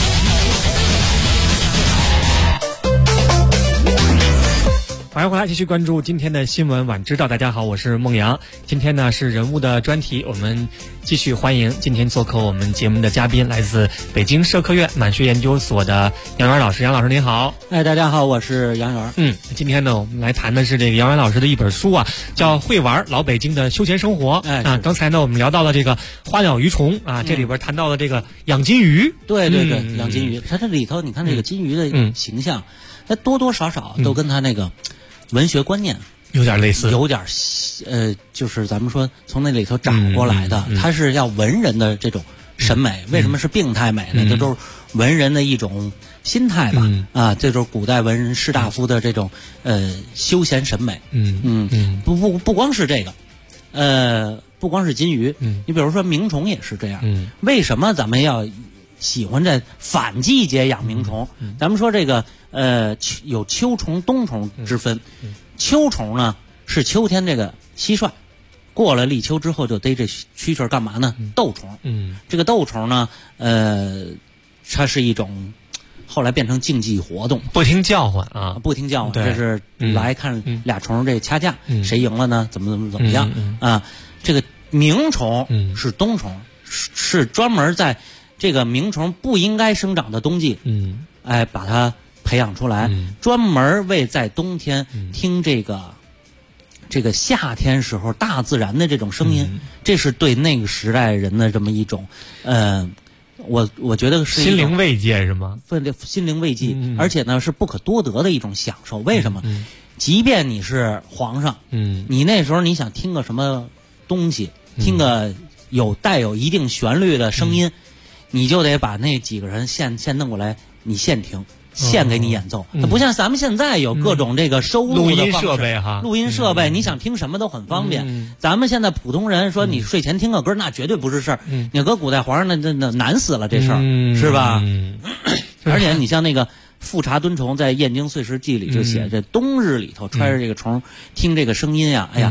欢迎回来，继续关注今天的新闻晚知道。大家好，我是孟阳。今天呢是人物的专题，我们继续欢迎今天做客我们节目的嘉宾，来自北京社科院满学研究所的杨元老师。杨老师您好。 大家好，我是杨元。 今天呢我们来谈的是这个杨元老师的一本书啊，叫《会玩老北京的休闲生活》。刚才呢我们聊到了这个花鸟鱼虫啊，这里边谈到了这个养金鱼。 对，养金鱼，它这里头你看这个金鱼的形象，它多多少少都跟它那个文学观念有点类似， 有点就是咱们说从那里头找过来的，它是要文人的这种审美。为什么是病态美呢？这都是文人的一种心态吧。这就是古代文人士大夫的这种休闲审美。不光是这个，不光是金鱼，你比如说鸣虫也是这样。为什么咱们要喜欢在反季节养鸣虫？咱们说这个有秋虫冬虫之分。秋虫呢是秋天这个蟋蟀，过了立秋之后就逮这蛐蛐干嘛呢？斗虫。这个斗虫呢它是一种后来变成竞技活动， 不听叫唤啊， 不听叫唤，这是来看俩虫这掐架，谁赢了呢？怎么样啊？这个鸣虫是冬虫，是专门在这个鸣虫不应该生长的冬季，把它培养出来，专门为在冬天听这个夏天时候大自然的这种声音，这是对那个时代人的这么一种我觉得是心灵慰藉，是吗？ 心灵慰藉，而且呢是不可多得的一种享受。为什么？即便你是皇上，你那时候你想听个什么东西，听个带有一定旋律的声音，你就得把那几个人现弄过来，你现听。现给你演奏，它不像咱们现在有各种这个收录的方式，录音设备，你想听什么都很方便。咱们现在普通人说你睡前听个歌，那绝对不是事儿。你搁古代皇上那难死了这事儿，是吧？而且你像那个富察敦崇在《燕京岁时记》里就写，这冬日里头揣着这个虫听这个声音呀，哎呀，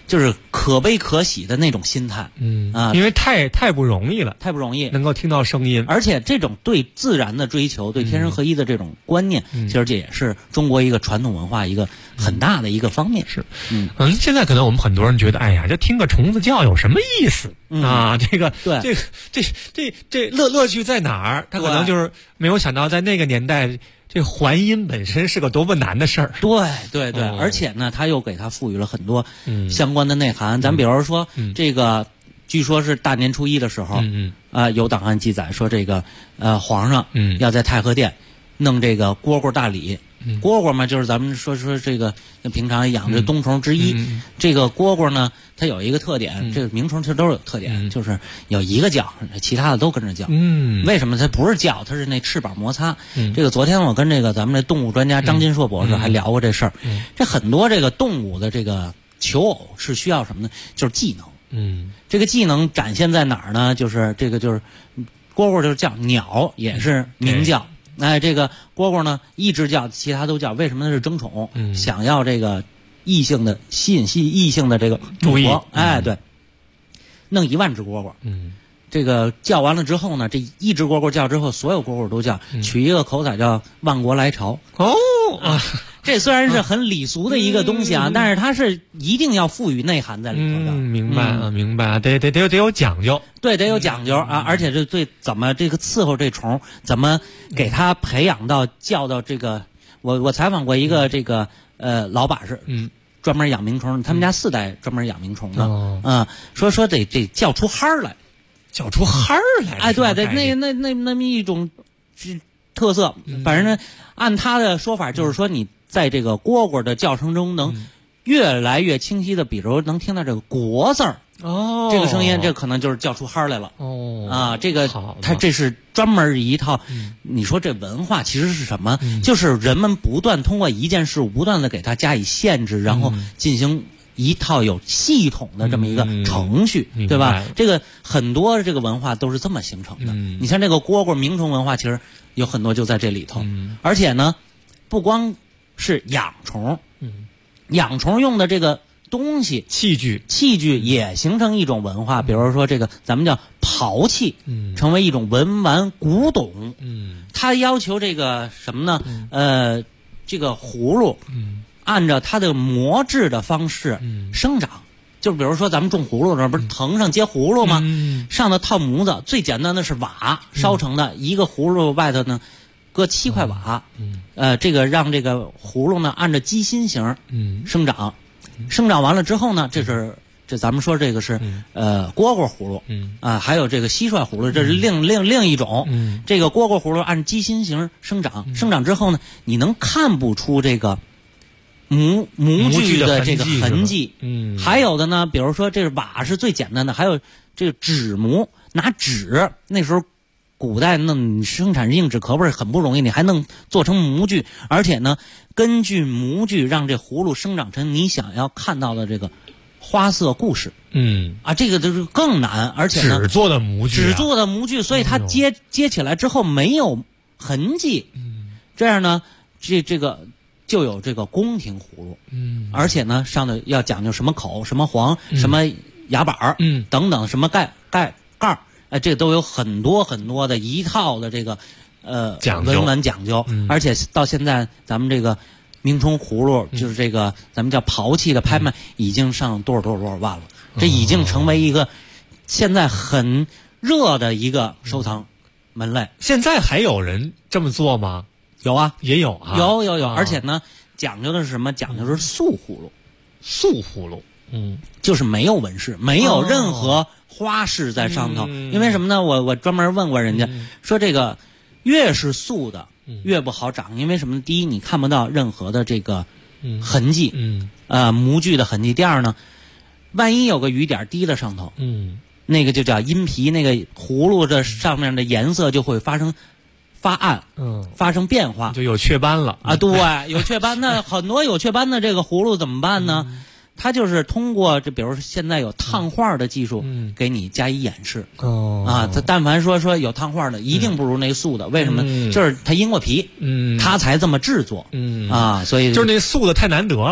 就是可悲可喜的那种心态。 因为太不容易了， 太不容易能够听到声音， 而且这种对自然的追求，对天人合一的这种观念，其实这也是中国一个传统文化一个很大的一个方面。 是，现在可能我们很多人觉得，哎呀，这听个虫子叫有什么意思啊？这个， 对， 这乐趣在哪儿？他可能就是没有想到，在那个年代。这还音本身是个多么难的事儿。 对，而且呢，他又给他赋予了很多相关的内涵。咱比如说，这个据说是大年初一的时候，有档案记载说，这个皇上要在太和殿弄这个蝈蝈大礼。蝈蝈嘛，就是咱们说这个平常养的冬虫之一。这个蝈蝈呢，它有一个特点，这个鸣虫其实都有特点，就是有一个叫，其他的都跟着叫。为什么它不是叫？它是那翅膀摩擦。这个昨天我跟这个咱们这动物专家张金硕博士还聊过这事儿。这很多这个动物的这个求偶是需要什么呢？就是技能。这个技能展现在哪儿呢？就是这个就是蝈蝈就是叫，鸟也是鸣叫。这个蝈蝈呢一直叫，其他都叫，为什么呢？是争宠，想要这个异性的吸引异性的这个注意。对，弄1万只蝈蝈。这个叫完了之后呢，这一只蝈蝈叫之后，所有蝈蝈都叫，取一个口彩叫万国来朝。这虽然是很礼俗的一个东西啊，但是它是一定要赋予内涵在里头的。 明白，得有讲究。 对，得有讲究啊！而且这对怎么这个伺候这虫，怎么给它培养到叫到这个，我采访过一个这个老把式，专门养鸣虫，他们家4代专门养鸣虫的，说得叫出哈儿来， 叫出哈儿来。 对，那么一种特色。反正呢，按他的说法就是说你。在这个蝈蝈的叫声中，能越来越清晰的，比如能听到这个“国”字儿，这个声音，这可能就是叫出哈来了。这个它这是专门一套。你说这文化其实是什么？就是人们不断通过一件事物，不断的给它加以限制，然后进行一套有系统的这么一个程序，对吧？这个很多这个文化都是这么形成的。你像这个蝈蝈鸣虫文化，其实有很多就在这里头。而且呢，不光是养虫，养虫用的这个东西器具也形成一种文化。比如说这个咱们叫陶器，成为一种文玩古董。它要求这个什么呢？这个葫芦按照它的磨制的方式生长。就比如说咱们种葫芦的时候，不是藤上结葫芦吗？上头套模子，最简单的是瓦烧成的，一个葫芦外头呢搁7块瓦。这个让这个葫芦呢按照鸡心形生长。生长完了之后呢，这咱们说这个是蝈蝈葫芦。还有这个蟋蟀葫芦，这是另一种。这个蝈蝈葫芦按鸡心形生长，生长之后呢，你能看不出这个模具的这个痕迹。还有的呢，比如说这个瓦是最简单的，还有这个纸模，拿纸，那时候古代弄生产硬纸可不是很不容易，你还能做成模具，而且呢根据模具让这葫芦生长成你想要看到的这个花色故事。这个就是更难，而且呢纸做的模具，所以它接起来之后没有痕迹。这样呢这个就有这个宫廷葫芦。而且呢上头要讲究什么口、什么黄、什么牙板等等，什么盖儿。这都有很多的一套的这个文玩讲究。而且到现在咱们这个鸣虫葫芦，就是这个咱们叫陶器的拍卖，已经上多少万了。这已经成为一个现在很热的一个收藏门类。 现在还有人这么做吗？ 有啊， 也有啊， 有。而且呢，讲究的是什么？讲究的是素葫芦，就是没有纹饰，没有任何花饰在上头。因为什么呢？我专门问过人家，说这个越是素的越不好长。因为什么呢？第一，你看不到任何的这个痕迹，模具的痕迹。第二呢，万一有个雨点滴在上头，那个就叫阴皮，那个葫芦的上面的颜色就会发暗，发生变化， 就有雀斑了啊！对，有雀斑。那很多有雀斑的这个葫芦怎么办呢？它就是通过比如说现在有烫画的技术，给你加以掩饰。它但凡说有烫画的，一定不如那素的。为什么？就是它阴过皮，它才这么制作。所以就是那素的太难得了。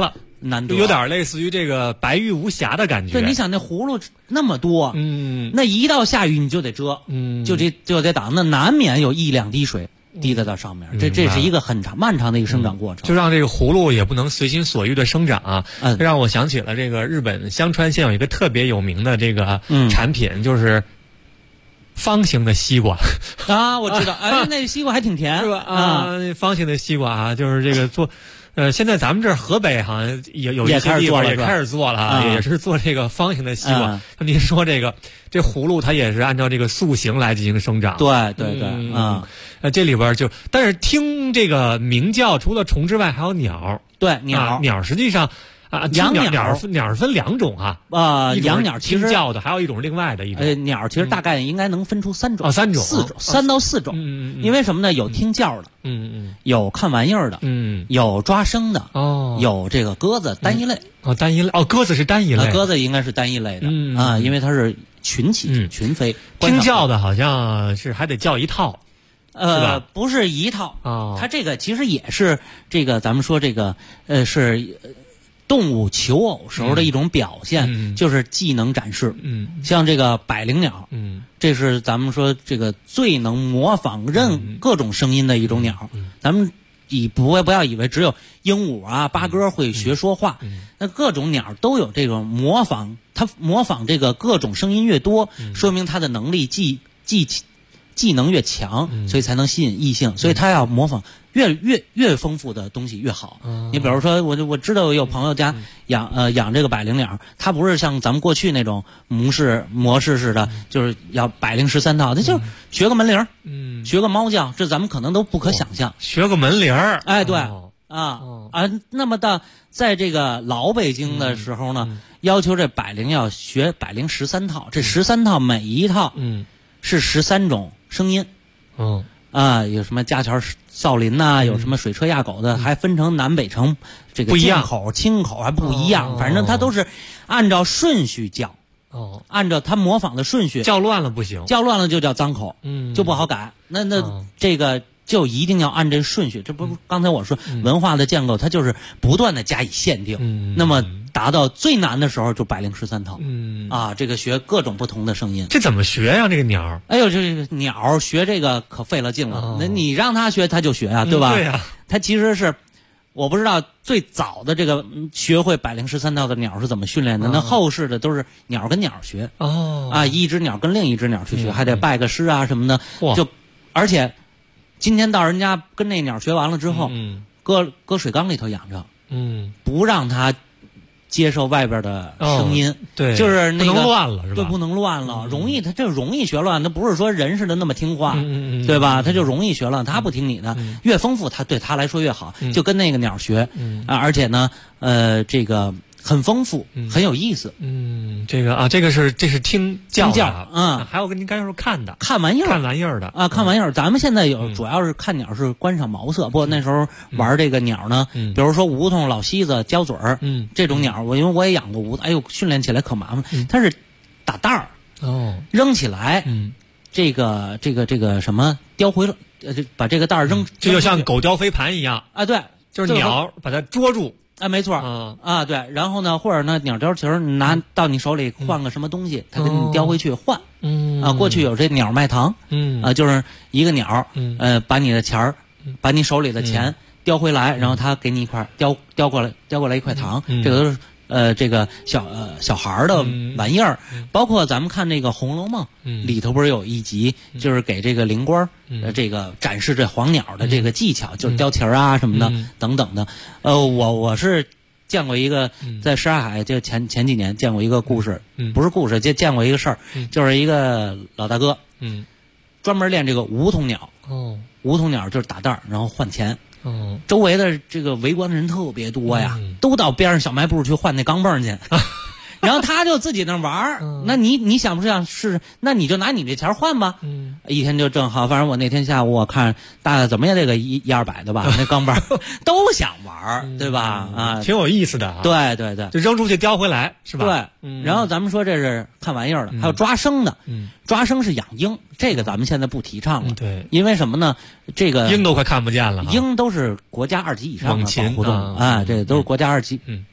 难得， 有点类似于这个白玉无瑕的感觉。 对，你想那葫芦那么多，那一到下雨你就得遮，就得挡，那难免有1-2滴水滴在上面，这是一个很漫长的一个生长过程。 就让这个葫芦也不能随心所欲的生长啊，让我想起了这个日本香川县有一个特别有名的这个产品，就是方形的西瓜啊，我知道，哎，那西瓜还挺甜， 是吧？啊，方形的西瓜啊，就是这个做。现在咱们这儿河北好像有一些地方也开始做了，也是做这个方形的西瓜。您说这葫芦它也是按照这个塑形来进行生长。 对， 这里边但是听这个鸣叫，除了虫之外，还有鸟。 对， 鸟实际上养鸟是分2种啊。 养鸟其实叫的，还有一种另外的一种。 鸟其实大概应该能分出3种。 3种。 3到4种。因为什么呢？有听叫的。有看玩意儿的。有抓声的。有这个鸽子单一类。 单一类。鸽子是单一类。 鸽子应该是单一类的。因为它是群起群飞。 听叫的好像是还得叫一套。 不是一套。它这个其实也是这个咱们说这个是。动物求偶时候的一种表现，就是技能展示。像这个百灵鸟，这是咱们说这个最能模仿各种声音的一种鸟。咱们不要以为只有鹦鹉啊、八哥会学说话，那各种鸟都有这种模仿。它模仿这个各种声音越多，说明它的能力技能越强，所以才能吸引异性。所以它要模仿。越丰富的东西越好。你比如说，我知道有朋友家养这个百灵鸟，它不是像咱们过去那种模式似的，就是要百灵13套，它就学个门铃，学个猫叫，这咱们可能都不可想象。 学个门铃， 哎，对，那么在这个老北京的时候呢，要求这百灵要学百灵13套，这13套每一套是13种声音。有什么家雀噪林呐，有什么水车压狗的，还分成南北城，这个重口、轻口还不一样，反正它都是按照顺序叫。按照它模仿的顺序， 叫乱了不行， 叫乱了就叫脏口，就不好改。那这个就一定要按这顺序。这不刚才我说文化的建构，它就是不断的加以限定。那么达到最难的时候，就百灵13套。这个学各种不同的声音。 这怎么学呀？这个鸟？ 哎呦，这个鸟学这个可费了劲了。那你让它学，它就学啊，对吧？ 对呀。 它其实是，我不知道最早的这个学会百灵13套的鸟是怎么训练的。那后世的都是鸟跟鸟学。一只鸟跟另一只鸟去学，还得拜个师啊什么的。而且今天到人家跟那鸟学完了之后，搁水缸里头养着，不让它接受外边的声音， 对， 就是那个不能乱了，是吧？ 对，不能乱了，它就容易学乱。它不是说人似的那么听话，对吧？它就容易学乱，它不听你的。越丰富，它对它来说越好。就跟那个鸟学，而且呢，这个很丰富，很有意思。 这个这是听叫还有跟您刚才说看玩意儿的啊，看玩意儿。咱们现在主要是看鸟是观赏毛色，不过那时候玩这个鸟呢，比如说梧桐、老西子、胶嘴儿，这种鸟，因为我也养过梧桐，哎呦，训练起来可麻烦。它是打蛋儿，扔起来，这个什么叼回了，把这个蛋儿扔， 这就像狗叼飞盘一样啊，对， 就是鸟把它捉住。 没错，对，然后呢，或者呢，鸟叼球拿到你手里换个什么东西，它给你叼回去换。过去有这鸟卖糖，就是一个鸟，把你的钱儿，把你手里的钱叼回来，然后他给你一块叼过来一块糖，这个都是这个小孩的玩意儿。包括咱们看那个《红楼梦》里头不是有一集，就是给这个灵官这个展示这黄鸟的这个技巧，就是叼钱啊什么的等等的。我是见过一个在什海，就前几年见过一个故事，不是故事，就见过一个事儿，就是一个老大哥，专门练这个梧桐鸟。梧桐鸟就是打蛋儿，然后换钱。周围的这个围观的人特别多呀，都到边上小卖部去换那钢镚去，然后他就自己那玩儿。那你想不想是？那你就拿你这钱换吧。一天就正好，反正我那天下午我看大概怎么也得个100-200的吧，那钢镚都想玩儿，对吧？ 挺有意思的。 对对对， 就扔出去叼回来是吧？ 对。然后咱们说这是看玩意儿的，还有抓生的。抓生是养鹰，这个咱们现在不提倡了。 对， 因为什么呢？这个鹰都快看不见了。 鹰都是国家2级以上的保护动物啊，这都是国家2级。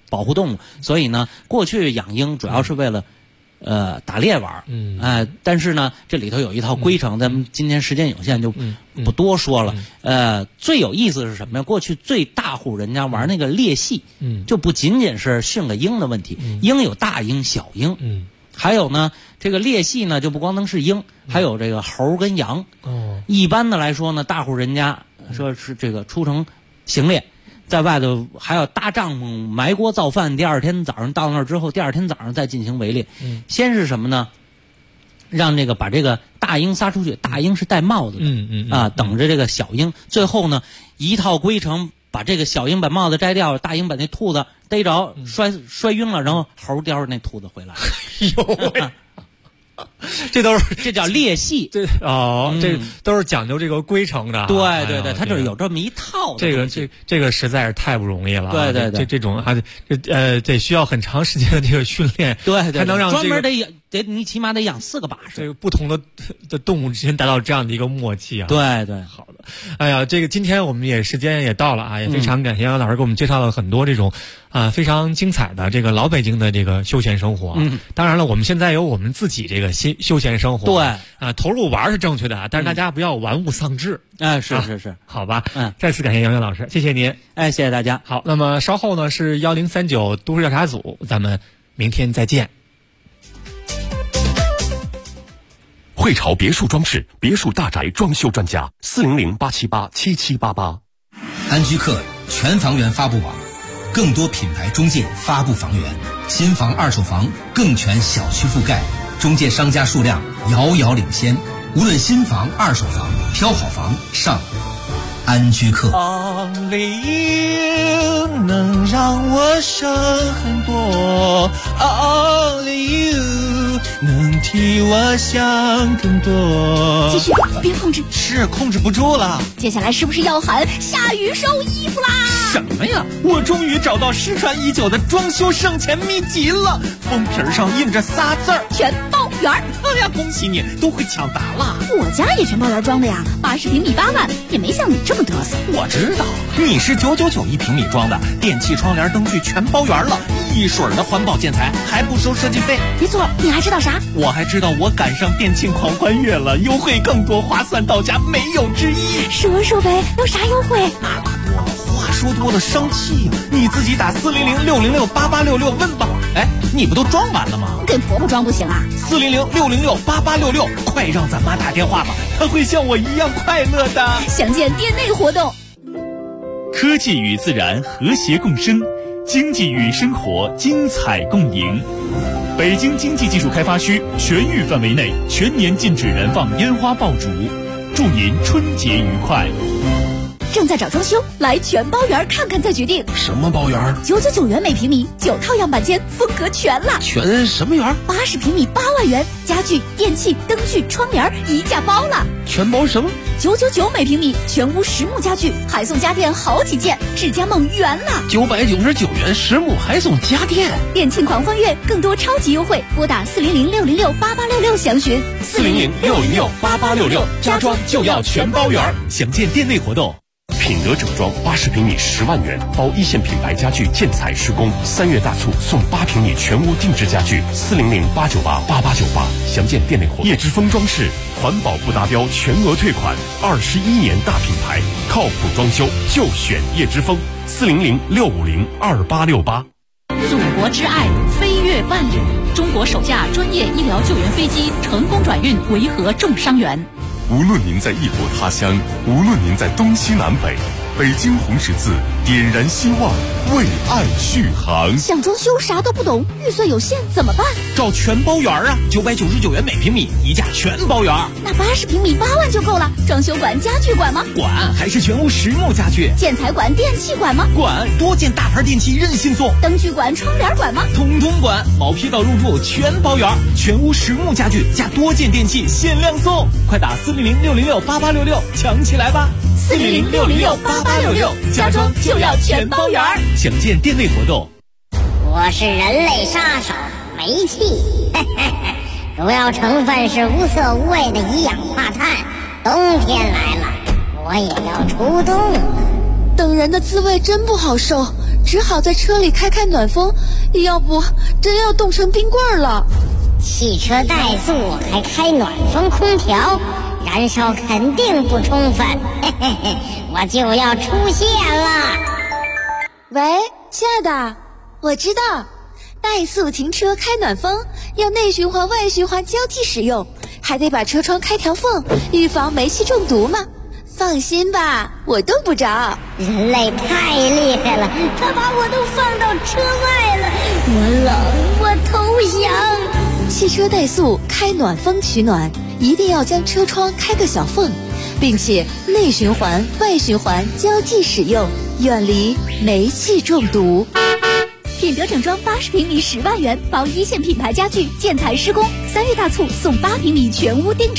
保护动物，所以呢，过去养鹰主要是为了打猎玩，但是呢，这里头有一套规程，咱们今天时间有限就不多说了。最有意思是什么呀？过去最大户人家玩那个猎戏，就不仅仅是驯个鹰的问题，鹰有大鹰、小鹰，还有呢，这个猎戏呢就不光能是鹰，还有这个猴跟羊。一般的来说呢，大户人家说是这个出城行猎。在外头还要搭帐篷、埋锅造饭，第二天早上到那儿之后，第二天早上再进行围猎。先是什么呢？让这个把这个大鹰撒出去，大鹰是戴帽子的，等着这个小鹰。最后呢，一套规程，把这个小鹰把帽子摘掉，大鹰把那兔子逮着，摔晕了，然后猴叼着那兔子回来。这叫猎戏， 这都是讲究这个规程的。 对对对，它就是有这么一套的。 这个实在是太不容易了。 对对对， 这种得需要很长时间的这个训练， 对， 才能让专门得你起码得养4个把式， 这个不同的动物之间达到这样的一个默契啊。 对对， 好的。哎呀，这个今天我们时间也到了啊，也非常感谢杨老师给我们介绍了很多这种非常精彩的这个老北京的这个休闲生活。当然了，我们现在有我们自己这个休闲生活。 对投入玩是正确的，但是大家不要玩物丧志。 是， 好吧。再次感谢杨老师，谢谢您。 谢谢大家。 好，那么稍后呢是1039都市调查组，咱们明天再见。 汇潮别墅装饰别墅大宅装修专家400-878-7788。 安居客全房源发布网，更多品牌中介发布房源，新房二手房更全小区覆盖，中介商家数量遥遥领先。无论新房二手房，挑好房上安居客。 Only you 能让我省很多 ，Only you 能替我想更多。 继续，别控制， 是控制不住了。 接下来是不是要喊下雨收衣服啦？ 什么呀？我终于找到失传已久的装修省钱秘籍了，封皮上印着仨字儿： 全包圆。 哎呀，恭喜你，都会抢答了。 我家也全包圆装的呀，80平米8万，也没像你这么嘚瑟。 我知道，你是999一平米装的，电器、窗帘、灯具全包圆了，一水的环保建材，还不收设计费。 没错，你还知道啥？ 我还知道我赶上店庆狂欢月了，优惠更多，划算到家，没有之一。 说说呗，有啥优惠？ 那可多了，话说多了生气呀！你自己打400-606-8866问吧。哎，你不都装完了吗？ 跟婆婆装不行啊 ！400-606-8866，快让咱妈打电话吧，她会像我一样快乐的。 详见店内活动。 科技与自然和谐共生，经济与生活精彩共赢。北京经济技术开发区全域范围内全年禁止燃放烟花爆竹，祝您春节愉快。 正在找装修，来全包圆看看再决定。 什么包圆 ？999元每平米，9套样板间，风格全了。 全什么圆 ？80平米8万元，家具、电器、灯具、窗帘一价包了。 全包什么 ？999每平米，全屋实木家具，还送家电好几件，智家梦圆了。 999元实木还送家电， 店庆狂欢月，更多超级优惠，拨打400-606-8866详询。 400-606-8866，家装就要全包圆，详见店内活动。 品德整装80平米10万元，包一线品牌家具建材施工，3月大促送8平米全屋定制家具，400-898-8898，详见店内活动。叶之峰装饰，环保不达标全额退款，21年大品牌，靠谱装修就选叶之峰，400-650-2868。 祖国之爱，飞越万里，中国首架专业医疗救援飞机成功转运维和重伤员。 无论您在异国他乡，无论您在东西南北，北京红十字点燃希望，为爱续航。 想装修啥都不懂，预算有限怎么办？ 找全包圆啊，999元每平米，一价全包圆。 那80平米8万就够了。装修管、家具管吗？ 管，还是全屋实木家具。 建材管、电器管吗？ 管，多件大牌电器任性送。 灯具管、窗帘管吗？ 统统管，毛坯到入住全包圆，全屋实木家具加多件电器限量送。快打400-606-8866，抢起来吧！400-606-8866，家装就要全包圆。详见店内活动。 我是人类杀手煤气，主要成分是无色无味的一氧化碳。冬天来了，我也要出动了。 等人的滋味真不好受， 只好在车里开暖风，要不真要冻成冰棍了。 汽车怠速还开暖风空调，燃烧肯定不充分，嘿嘿嘿，我就要出现了。 喂，亲爱的，我知道，怠速停车开暖风要内循环外循环交替使用，还得把车窗开条缝，预防煤气中毒嘛。放心吧，我冻不着。 人类太厉害了，他把我都放到车外了，我冷，我投降。 汽车怠速开暖风取暖，一定要将车窗开个小缝，并且内循环外循环交替使用，远离煤气中毒。 品德整装80平米10万元，包一线品牌家具建材施工，3月大促送8平米全屋定制